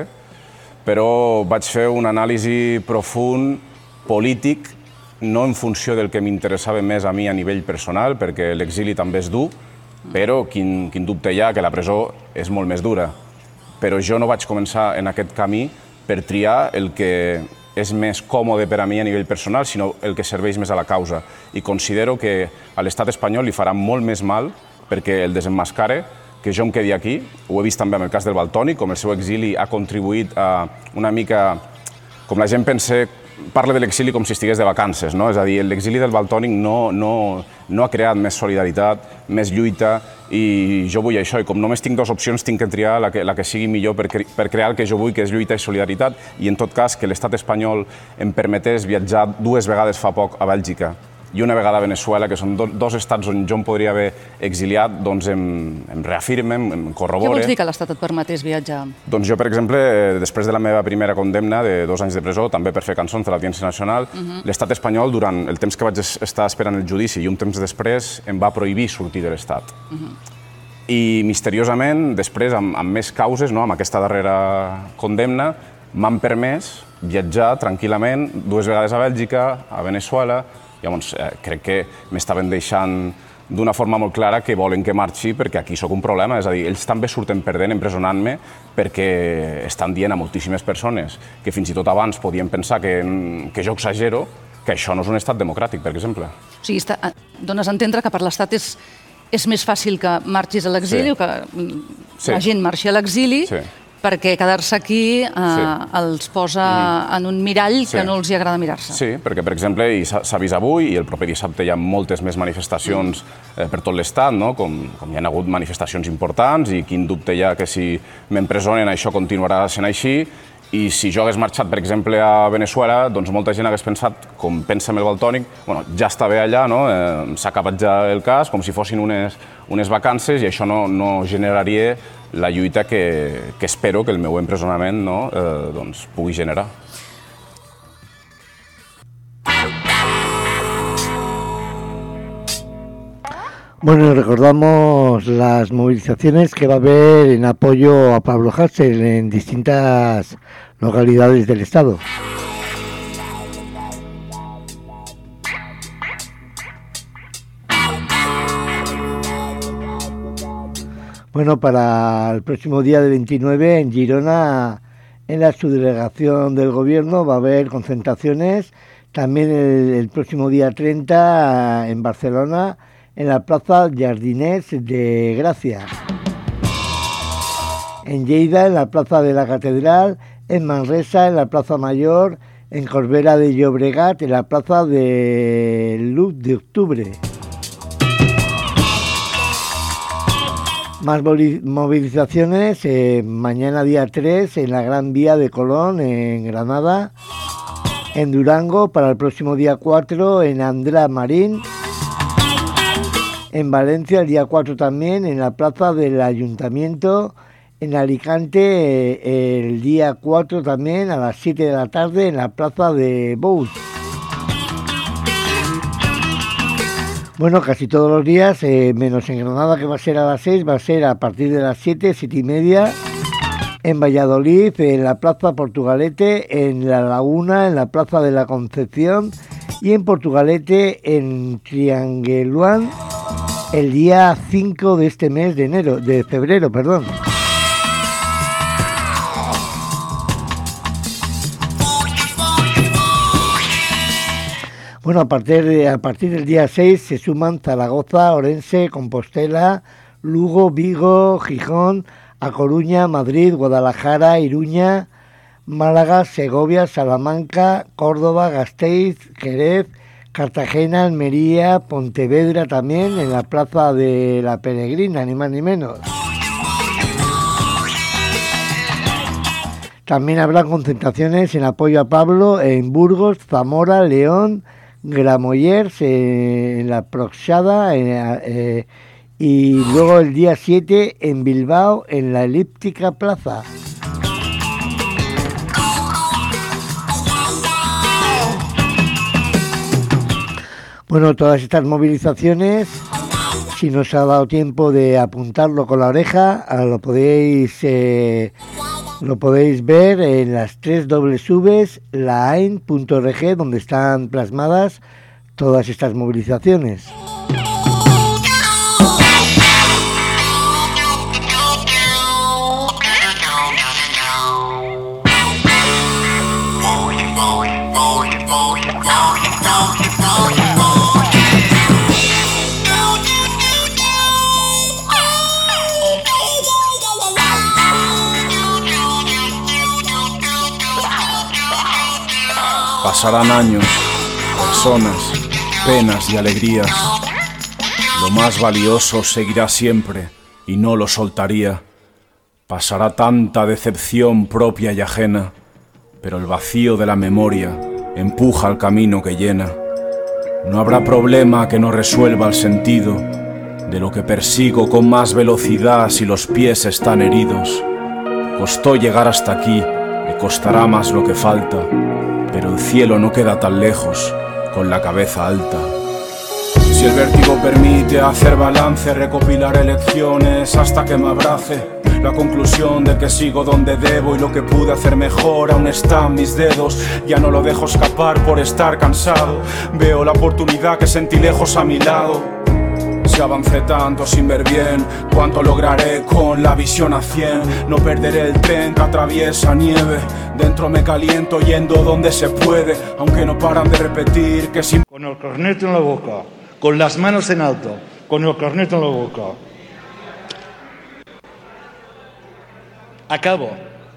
però vaig fer un anàlisi profund, polític, no en funció del que m'interessava més a mi a nivell personal, perquè l'exili també és dur, però quin, quin dubte hi ha que la presó és molt més dura. Però jo no vaig començar en aquest camí per triar el que és més còmode per a mi a nivell personal, sinó el que serveix més a la causa. I considero que a l'estat espanyol li farà molt més mal perquè el desemmascare que jo em quedi aquí. Ho he vist també amb el cas del Valtònyc, com el seu exili ha contribuït a una mica... Com la gent pensa, parla de l'exili com si estigués de vacances, no? És a dir, l'exili del Valtònyc no, no, no ha creat més solidaritat, més lluita, i jo vull això, i com només tinc dues opcions, tinc que triar la que, la que sigui millor per, cre per crear el que jo vull, que és lluita i solidaritat, i en tot cas que l'estat espanyol em permetés viatjar dues vegades fa poc a Bèlgica i una vegada a Veneçuela, que són do, dos estats on jo em podria haver exiliat, doncs em, em reafirma, em, em corrobora. Què vols dir que l'estat et permetés viatjar? Doncs jo, per exemple, després de la meva primera condemna de dos anys de presó, també per fer cançons de l'Audiència Nacional, uh -huh. l'estat espanyol, durant el temps que vaig estar esperant el judici i un temps després, em va prohibir sortir de l'estat. Uh -huh. I misteriosament, després, amb, amb més causes, no, amb aquesta darrera condemna, m'han permès viatjar tranquil·lament dues vegades a Bèlgica, a Veneçuela. Llavors, eh, crec que m'estaven deixant d'una forma molt clara que volen que marxi perquè aquí sóc un problema. És a dir, ells també surten perdent empresonant-me perquè estan dient a moltíssimes persones que fins i tot abans podien pensar que, que jo exagero, que això no és un estat democràtic, per exemple. O sigui, està, dones a entendre que per l'estat és, és més fàcil que marxis a l'exili, sí. o que sí. la gent marxi a l'exili, sí. perquè quedar-se aquí eh, sí. els posa mm. en un mirall sí. que no els hi agrada mirar-se. Sí, perquè, per exemple, s'ha vist avui, i el proper dissabte hi ha moltes més manifestacions mm. eh, per tot l'estat, no? com, com hi ha hagut manifestacions importants, i quin dubte hi ha que si m'empresonen això continuarà sent així, i si jo hagués marxat, per exemple, a Veneçuela, doncs molta gent hagués pensat, com pensa amb el Valtònyc, bueno, ja està bé allà, no? eh, s'ha acabat ja el cas, com si fossin unes, unes vacances, i això no, no generaria la lluita que, que espero que el meu empresonament no, eh, doncs, pugui generar. Bueno, recordamos las movilizaciones que va a haber en apoyo a Pablo Hasél en distintas localidades del estado. Bueno, para el próximo día de veintinueve en Girona, en la subdelegación del gobierno, va a haber concentraciones. También el, el próximo día treinta en Barcelona, en la plaza Jardiners de Gracia. En Lleida, en la plaza de la Catedral. En Manresa, en la plaza Mayor. En Corbera de Llobregat, en la plaza de Luz de Octubre. Más movilizaciones, eh, mañana día tres en la Gran Vía de Colón, en Granada, en Durango, para el próximo día cuatro en Andrá Marín, en Valencia el día cuatro también en la plaza del Ayuntamiento, en Alicante eh, el día cuatro también a las siete de la tarde en la plaza de Bous. Bueno, casi todos los días, eh, menos en Granada, que va a ser a las seis, va a ser a partir de las siete, siete y media, en Valladolid, en la Plaza Portugalete, en La Laguna, en la Plaza de la Concepción, y en Portugalete, en Triangeluán, el día cinco de este mes de enero, de febrero, perdón. Bueno, a partir, de, a partir del día seis se suman Zaragoza, Orense, Compostela, Lugo, Vigo, Gijón, A Coruña, Madrid, Guadalajara, Iruña, Málaga, Segovia, Salamanca, Córdoba, Gasteiz, Jerez, Cartagena, Almería, Pontevedra también, en la Plaza de la Peregrina, ni más ni menos. También habrá concentraciones en apoyo a Pablo en Burgos, Zamora, León, Granollers, eh, en la Proxada, eh, eh, y luego el día siete en Bilbao, en la Elíptica Plaza. Bueno, todas estas movilizaciones, si no os ha dado tiempo de apuntarlo con la oreja, lo podéis eh, lo podéis ver en las tres doble u's la a i n punto org, donde están plasmadas todas estas movilizaciones. Pasarán años, personas, penas y alegrías. Lo más valioso seguirá siempre y no lo soltaría. Pasará tanta decepción propia y ajena, pero el vacío de la memoria empuja al camino que llena. No habrá problema que no resuelva el sentido de lo que persigo con más velocidad si los pies están heridos. Costó llegar hasta aquí, me costará más lo que falta, pero el cielo no queda tan lejos, con la cabeza alta. Si el vértigo permite hacer balance, recopilar elecciones hasta que me abrace la conclusión de que sigo donde debo y lo que pude hacer mejor aún está en mis dedos. Ya no lo dejo escapar por estar cansado, veo la oportunidad que sentí lejos a mi lado. Si avancé tanto sin ver bien, cuánto lograré con la visión a cien. No perderé el tren que atraviesa nieve. Dentro me caliento yendo donde se puede, aunque no paran de repetir que sin... Con el corneto en la boca, con las manos en alto, con el corneto en la boca. Acabo.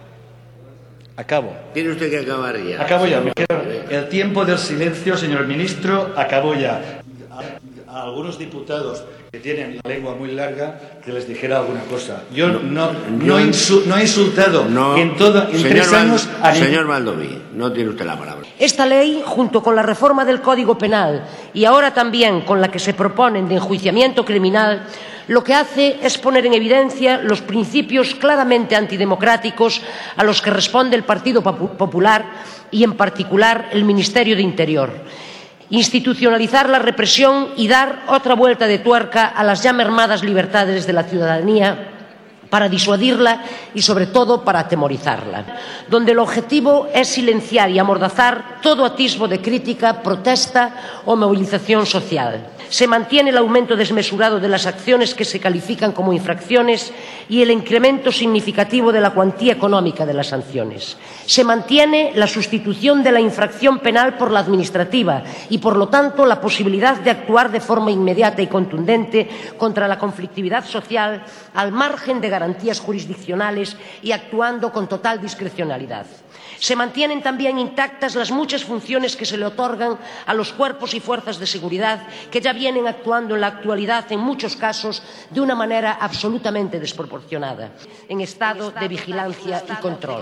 Acabo. Tiene usted que acabar ya. Acabo ya. Me queda el tiempo del silencio, señor ministro, acabó ya. A algunos diputados que tienen la lengua muy larga, que les dijera alguna cosa. Yo no, no, no, insu, no he insultado no, en, todo, en señor tres años... Val, a señor Baldoví, no tiene usted la palabra. Esta ley, junto con la reforma del Código Penal y ahora también con la que se proponen de enjuiciamiento criminal, lo que hace es poner en evidencia los principios claramente antidemocráticos a los que responde el Partido Popular y, en particular, el Ministerio de Interior. Institucionalizar la represión y dar otra vuelta de tuerca a las ya mermadas libertades de la ciudadanía para disuadirla y, sobre todo, para atemorizarla, donde el objetivo es silenciar y amordazar todo atisbo de crítica, protesta o movilización social. Se mantiene el aumento desmesurado de las acciones que se califican como infracciones y el incremento significativo de la cuantía económica de las sanciones. Se mantiene la sustitución de la infracción penal por la administrativa y, por lo tanto, la posibilidad de actuar de forma inmediata y contundente contra la conflictividad social al margen de garantías jurisdiccionales y actuando con total discrecionalidad. Se mantienen también intactas las muchas funciones que se le otorgan a los cuerpos y fuerzas de seguridad que ya vienen actuando en la actualidad, en muchos casos, de una manera absolutamente desproporcionada, en estado de vigilancia y control.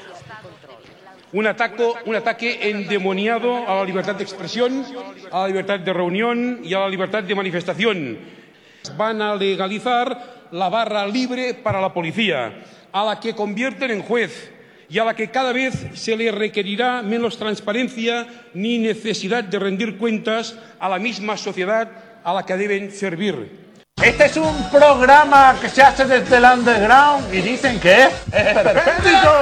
Un, ataco, un ataque endemoniado a la libertad de expresión, a la libertad de reunión y a la libertad de manifestación. Van a legalizar la barra libre para la policía, a la que convierten en juez y a la que cada vez se le requerirá menos transparencia ni necesidad de rendir cuentas a la misma sociedad a la que deben servir. Este es un programa que se hace desde el underground y dicen que es esperpéntico.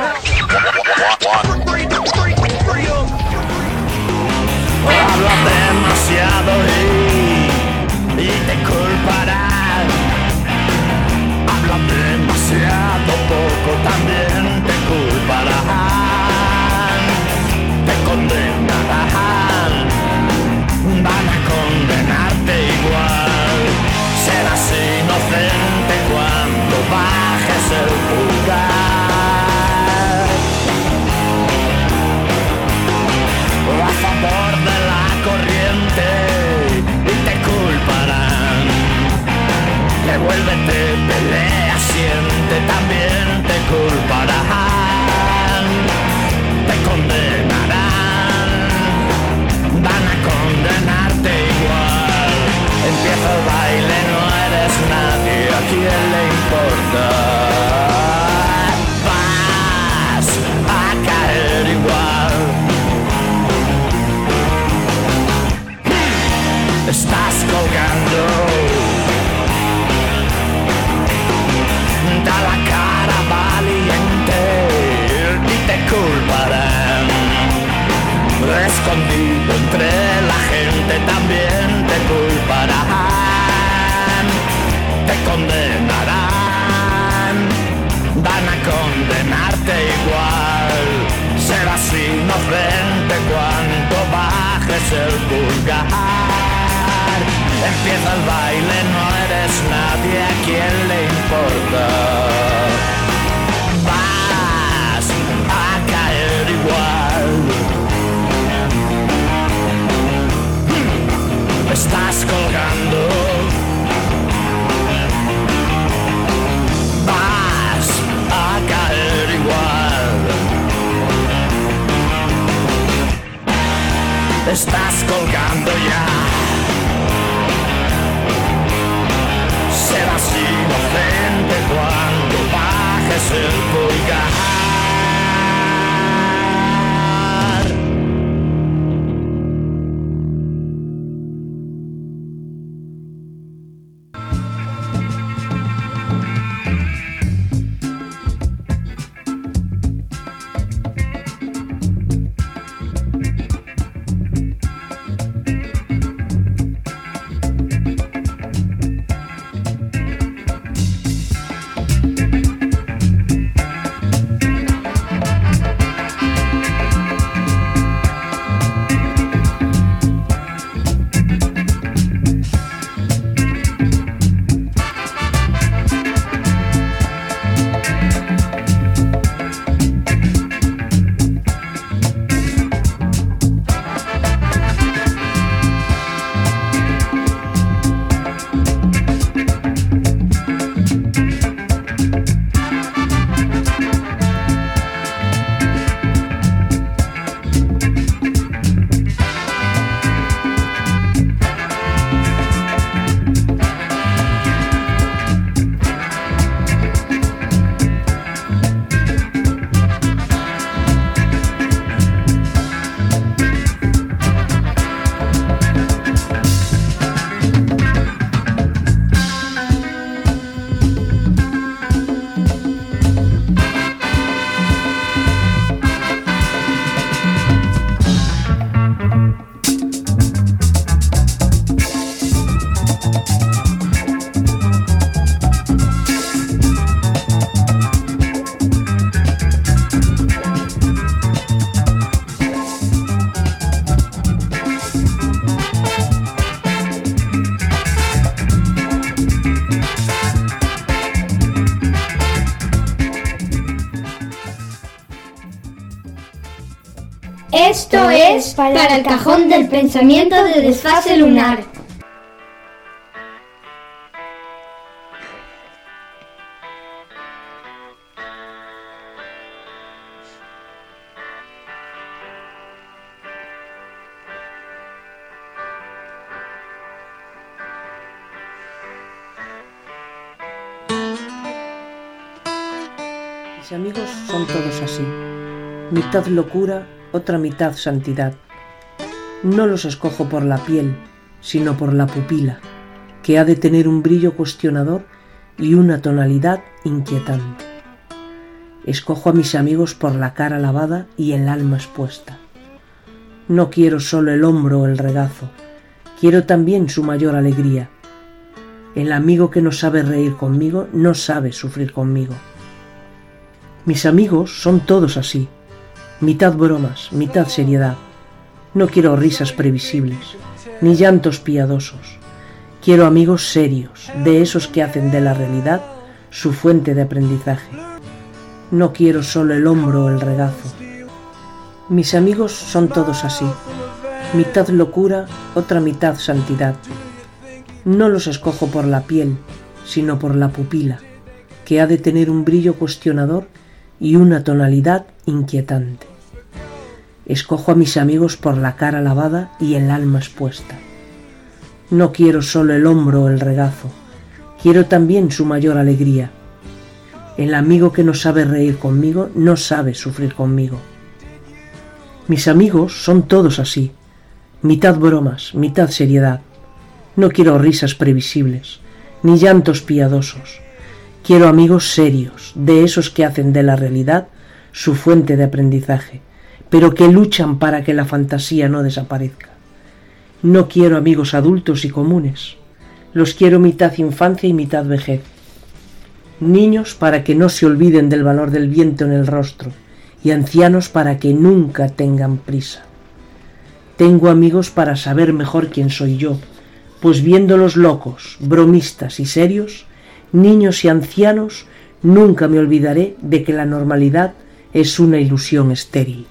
Hablas demasiado y, y te culparás. Vuélvete, pelea, siente, también te culparán, te condenarán, van a condenarte igual. Empieza el baile, no eres nadie, ¿a quién le importa? Vas a caer igual. Estás colgando, da la cara valiente y te culparán. Escondido entre la gente también te culparán, te condenarán, van a condenarte igual. Serás inocente cuando bajes el pulgar. Empieza el baile, no eres nadie, ¿a quién le importa? Vas a caer igual. Estás colgando, vas a caer igual. Estás colgando ya. Serás inocente cuando bajes el pulgar. Esto es para el cajón del pensamiento de desfase lunar. Mis amigos son todos así, mitad locura, otra mitad santidad. No los escojo por la piel, sino por la pupila, que ha de tener un brillo cuestionador y una tonalidad inquietante. Escojo a mis amigos por la cara lavada y el alma expuesta. No quiero solo el hombro o el regazo, quiero también su mayor alegría. El amigo que no sabe reír conmigo no sabe sufrir conmigo. Mis amigos son todos así, mitad bromas, mitad seriedad. No quiero risas previsibles, ni llantos piadosos. Quiero amigos serios, de esos que hacen de la realidad su fuente de aprendizaje. No quiero solo el hombro o el regazo. Mis amigos son todos así, mitad locura, otra mitad santidad. No los escojo por la piel, sino por la pupila, que ha de tener un brillo cuestionador y una tonalidad inquietante. Escojo a mis amigos por la cara lavada y el alma expuesta. No quiero solo el hombro o el regazo, quiero también su mayor alegría. El amigo que no sabe reír conmigo no sabe sufrir conmigo. Mis amigos son todos así, mitad bromas, mitad seriedad. No quiero risas previsibles, ni llantos piadosos. Quiero amigos serios, de esos que hacen de la realidad su fuente de aprendizaje, pero que luchan para que la fantasía no desaparezca. No quiero amigos adultos y comunes, los quiero mitad infancia y mitad vejez. Niños para que no se olviden del valor del viento en el rostro, y ancianos para que nunca tengan prisa. Tengo amigos para saber mejor quién soy yo, pues viéndolos locos, bromistas y serios, niños y ancianos, nunca me olvidaré de que la normalidad es una ilusión estéril.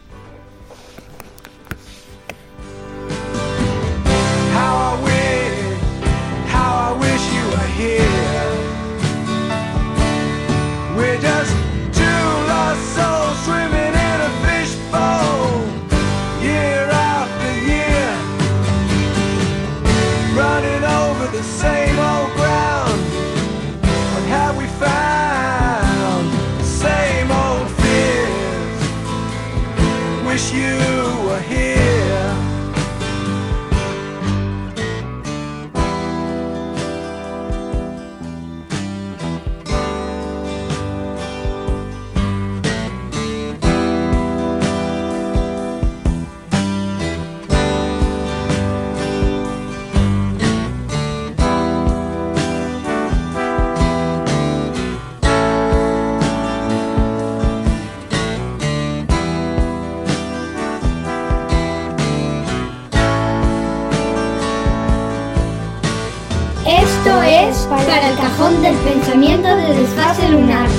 Esto es para el cajón del pensamiento de desfase lunar.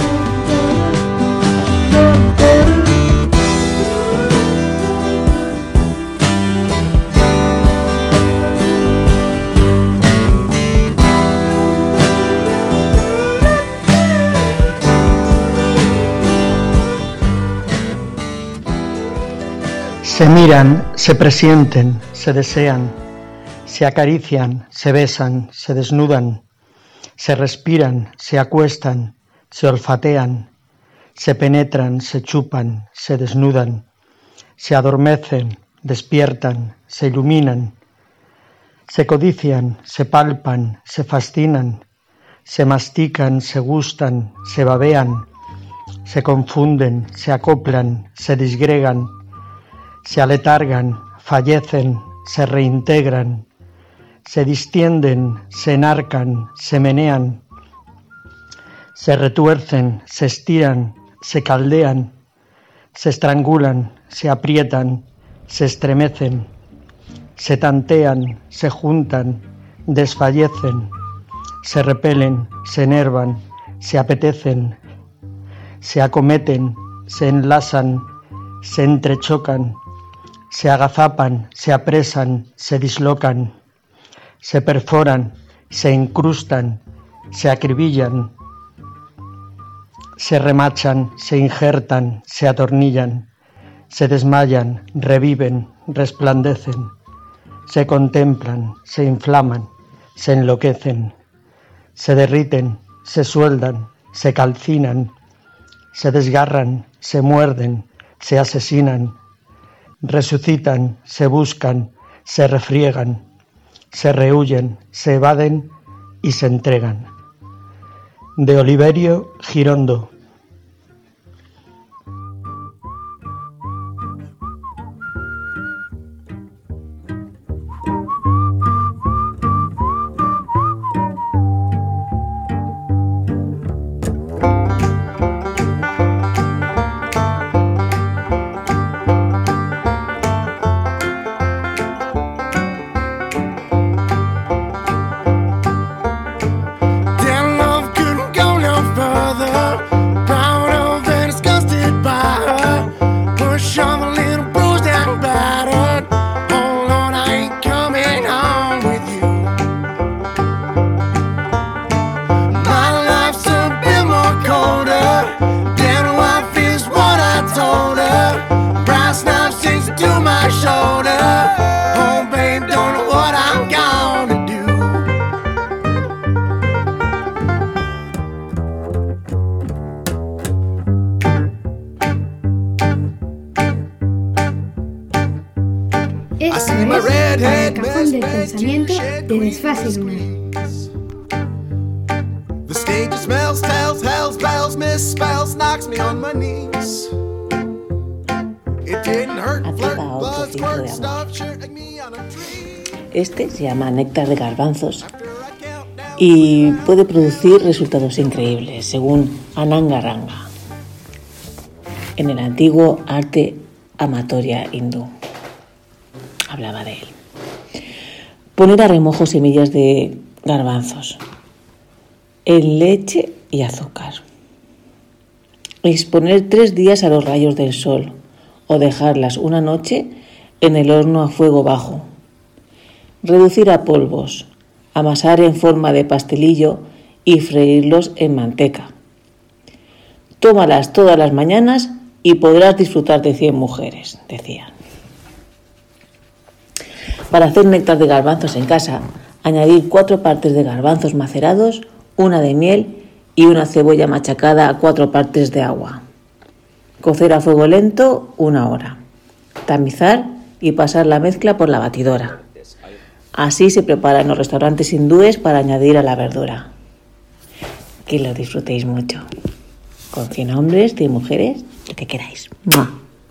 Se miran, se presienten, se desean, se acarician, se besan, se desnudan, se respiran, se acuestan, se olfatean, se penetran, se chupan, se desnudan, se adormecen, despiertan, se iluminan, se codician, se palpan, se fascinan, se mastican, se gustan, se babean, se confunden, se acoplan, se disgregan, se aletargan, fallecen, se reintegran, se distienden, se enarcan, se menean, se retuercen, se estiran, se caldean, se estrangulan, se aprietan, se estremecen, se tantean, se juntan, desfallecen, se repelen, se enervan, se apetecen, se acometen, se enlasan, se entrechocan, se agazapan, se apresan, se dislocan, se perforan, se incrustan, se acribillan, se remachan, se injertan, se atornillan, se desmayan, reviven, resplandecen, se contemplan, se inflaman, se enloquecen, se derriten, se sueldan, se calcinan, se desgarran, se muerden, se asesinan, resucitan, se buscan, se refriegan, se rehuyen, se evaden y se entregan. De Oliverio Girondo. El cajón del pensamiento de desfase lunar. The stage smells, tells, hells, bells, misspells, knocks me on my knees. It didn't hurt, flirt, blood, squirt, stuff, shirt, like me on a tree. Este se llama néctar de garbanzos y puede producir resultados increíbles, según Ananga Ranga, en el antiguo arte amatoria hindú. Hablaba de él. Poner a remojo semillas de garbanzos en leche y azúcar. Exponer tres días a los rayos del sol o dejarlas una noche en el horno a fuego bajo. Reducir a polvos, amasar en forma de pastelillo y freírlos en manteca. Tómalas todas las mañanas y podrás disfrutar de cien mujeres, decían. Para hacer néctar de garbanzos en casa, añadir cuatro partes de garbanzos macerados, una de miel y una cebolla machacada a cuatro partes de agua. Cocer a fuego lento una hora. Tamizar y pasar la mezcla por la batidora. Así se prepara en los restaurantes hindúes para añadir a la verdura. Que lo disfrutéis mucho. Con cien hombres, cien mujeres, lo que queráis. ¡Mua!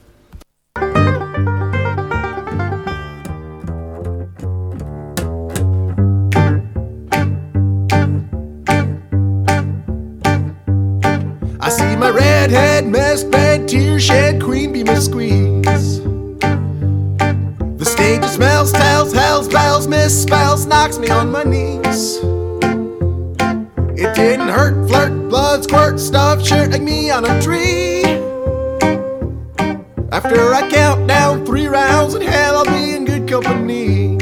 I see my redhead, mess bed, tear shed, queen bee must squeeze. The stage smells, tells, hells, bells, misspells, knocks me on my knees. It didn't hurt, flirt, blood, squirt, stuff, shirt like me on a tree. After I count down three rounds in hell, I'll be in good company.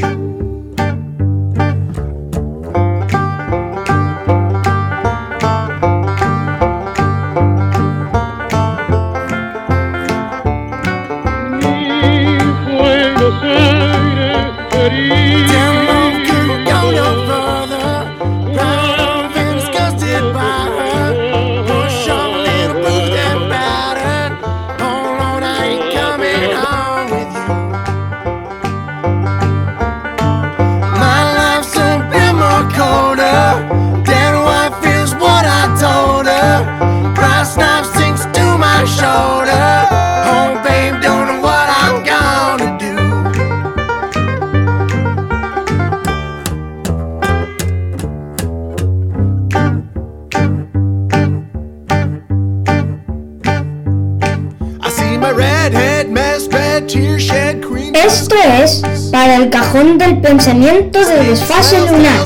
Esto es para el cajón del pensamiento de desfase lunar.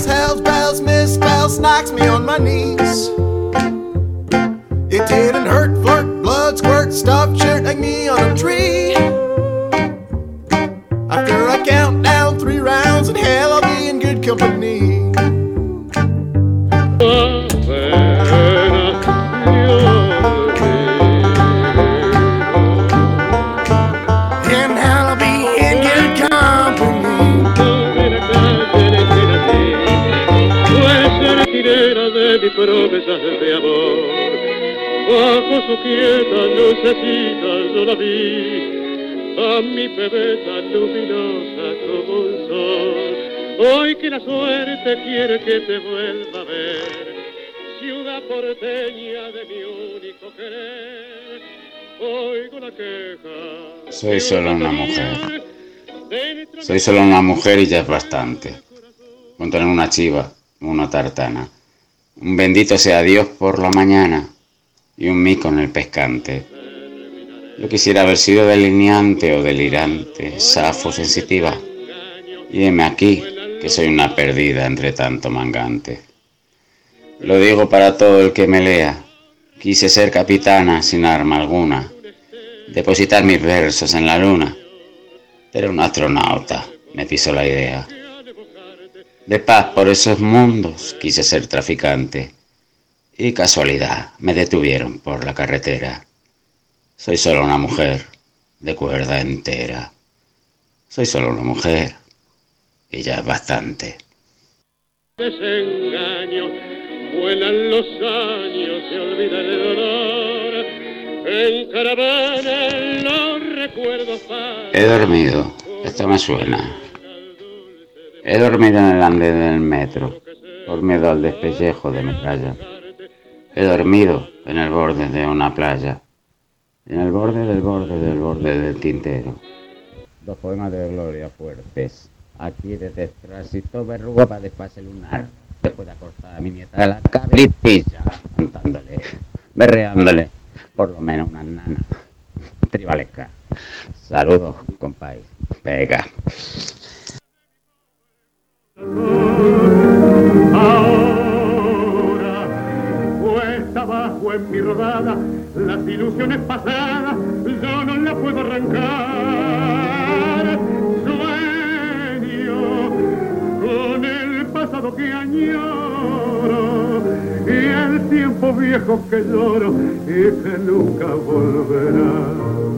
It didn't hurt, flirt, blood, squirt, stuff, shirt like me on a tree. After I count down three rounds in hell, I'll be in good company. Promesas de amor, bajo su quieta lucecita yo la vi, a mi bebé tan luminosa como un sol. Hoy que la suerte quiere que te vuelva a ver, ciudad porteña de mi único querer, oigo la queja. Soy solo una mujer, soy solo una mujer y ya es bastante. Con tener una chiva, una tartana. Un bendito sea Dios por la mañana y un mico en el pescante. Yo quisiera haber sido delineante o delirante, safo sensitiva. Y heme aquí, que soy una perdida entre tanto mangante. Lo digo para todo el que me lea. Quise ser capitana sin arma alguna, depositar mis versos en la luna. Pero un astronauta me pisó la idea. De paz por esos mundos quise ser traficante y casualidad me detuvieron por la carretera. Soy solo una mujer de cuerda entera. Soy solo una mujer y ya es bastante. Desengaño, vuelan los años, se olvida el dolor. En caravana los recuerdos pasan. He dormido, esto me suena. He dormido en el andén del metro, por miedo al despellejo de metralla. He dormido en el borde de una playa, en el borde del borde del borde del tintero. Dos poemas de Gloria Fuertes. Aquí desde Tránsito Verruga para desfase lunar. Después de acostar a mi nieta de la cabritilla, cantándole, berreándole, por lo menos una nana tribalesca. Saludos, compay. Pega. Ahora, cuesta abajo en mi rodada, las ilusiones pasadas, yo no las puedo arrancar. Sueño con el pasado que añoro y el tiempo viejo que lloro y que nunca volverá.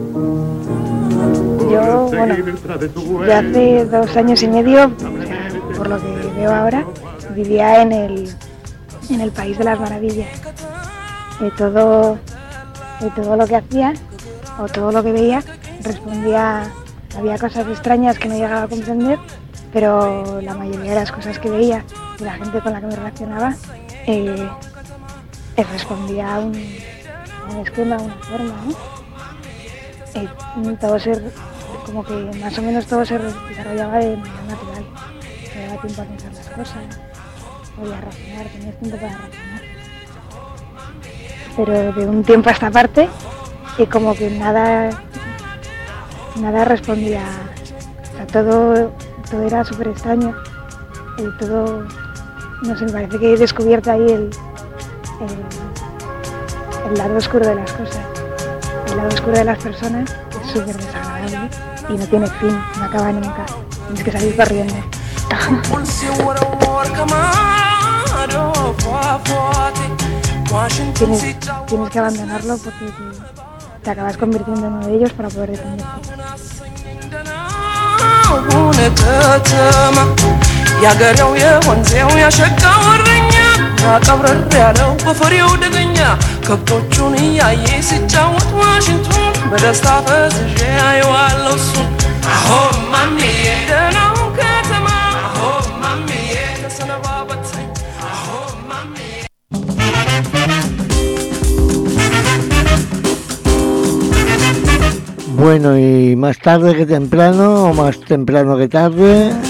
Yo, bueno, ya hace dos años y medio, por lo que veo ahora, vivía en el, en el País de las Maravillas. De todo, de todo lo que hacía o todo lo que veía, respondía, había cosas extrañas que no llegaba a comprender, pero la mayoría de las cosas que veía y la gente con la que me relacionaba eh, eh, respondía a un, a un esquema, a una forma, ¿no? Eh, todo se, como que más o menos todo se desarrollaba de manera natural. Me daba tiempo a pensar las cosas, podía razonar, tenía tiempo para razonar. Pero de un tiempo a esta parte, y como que nada, nada respondía, o sea, todo, todo era súper extraño, y todo, no sé, me parece que he descubierto ahí el, el, el lado oscuro de las cosas. El lado oscuro de las personas es súper desagradable y no tiene fin, no acaba nunca. Tienes que salir corriendo. tienes, tienes que abandonarlo porque te, te acabas convirtiendo en uno de ellos para poder defenderte. ቀብረር ያለው በፈሬው ደገኛ ከብቶቹን እያየ ሲጫወት ዋሽንቱን በደስታ ፈዝዤ አየዋለሁ እሱን። አሆ ማሚዬ ደህናው ከተማ አሆ ማሚዬ ተሰነባበተኝ አሆ ማሚዬ። Bueno, y más tarde que temprano, o más temprano que tarde,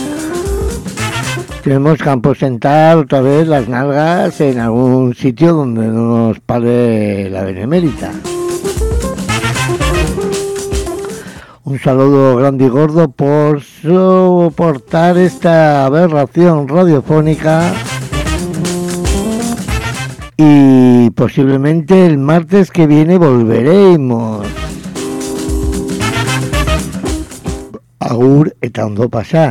tenemos que aposentar otra vez las nalgas en algún sitio donde no nos pare la benemérita. Un saludo grande y gordo por soportar esta aberración radiofónica y posiblemente el martes que viene volveremos. Agur eta ondo pasa.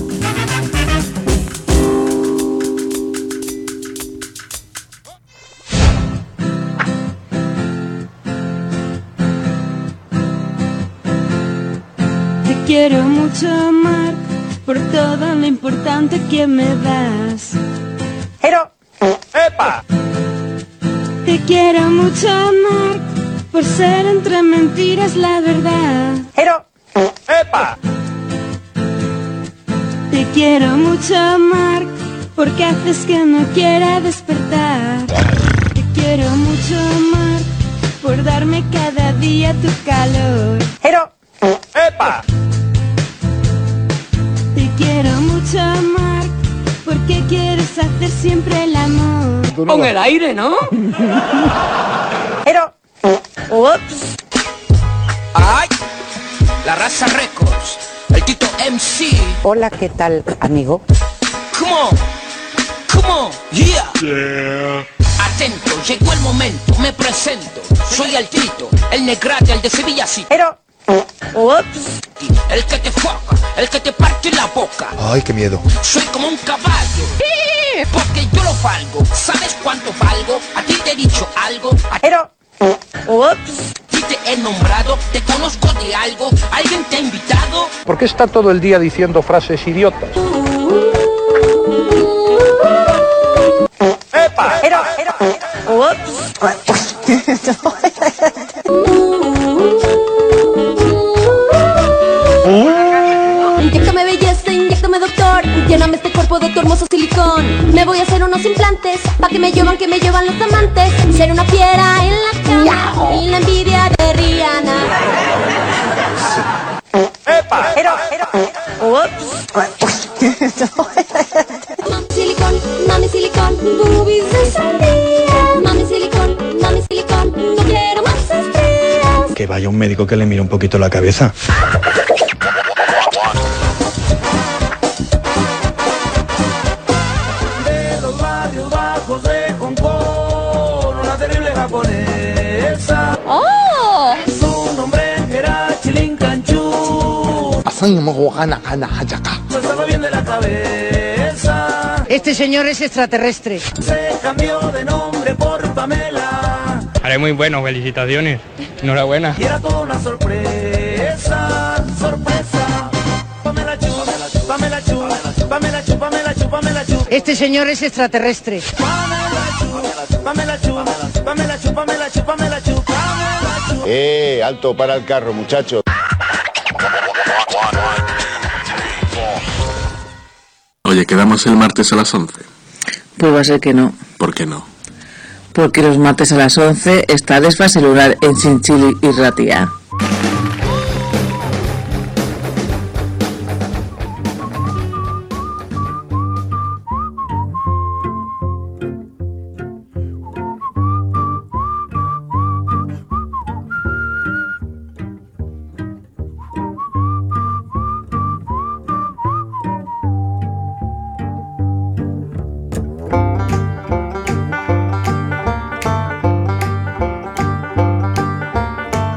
Quiero mucho, Marc, por todo lo importante que me das. Pero, ¡epa! Te quiero mucho, Marc, por ser entre mentiras la verdad. Pero, ¡epa! Te quiero mucho, Marc, porque haces que no quiera despertar. Te quiero mucho, Marc, por darme cada día tu calor. Pero, ¡epa! Te quiero mucho, Marc, porque quieres hacer siempre el amor. Con el aire, ¿no? Pero, ups. ¡Ay! La Raza Records, el Tito M C. Hola, ¿qué tal, amigo? Come on, come on, yeah. Yeah. Atento, llegó el momento, me presento. Soy el Tito, el negrate, el de Sevilla, sí. Pero, ups. El que te foca, el que te parte la boca. Ay, qué miedo. Soy como un caballo, porque yo lo valgo. ¿Sabes cuánto valgo? A ti te he dicho algo. Pero, ups. Si te he nombrado, te conozco de algo. ¿Alguien te ha invitado? ¿Por qué está todo el día diciendo frases idiotas? ¡Epa! Pero, pero, ups. Inyéctame belleza, inyéctame doctor, lléname cuerpo de tu hermoso silicón. Me voy a hacer unos implantes, pa' que me llevan, que me llevan los amantes. Ser una fiera en la cama y la envidia de Rihanna. ¡Epa! Pero, pero, Mami silicón, mami silicón, boobies de sandía. Mami silicón, mami silicón, no quiero más estrellas. Que vaya un médico que le mire un poquito la cabeza. De los barrios bajos de Hong Kong, una terrible japonesa. ¡Oh! Su nombre era Chilin Canchu. No estaba bien de la cabeza. Este señor es extraterrestre. Se cambió de nombre por Pamela. Haré muy bueno, felicitaciones. Enhorabuena. Y era toda una sorpresa, sorpresa. Pamela Chu, Pamela Chu, Pamela Chu, Pamela Chu, Pamela Chu. Este señor es extraterrestre. Pamela Chu, Pamela Chu, Pamela Chu, Pamela Chu, Pamela Chu, Pamela Chu. Eh, alto para el carro, muchacho. Oye, ¿quedamos el martes a las once? Pues va a ser que no. ¿Por qué no? Porque los martes a las once está Desfase Lunar en Chinchili y Ratia.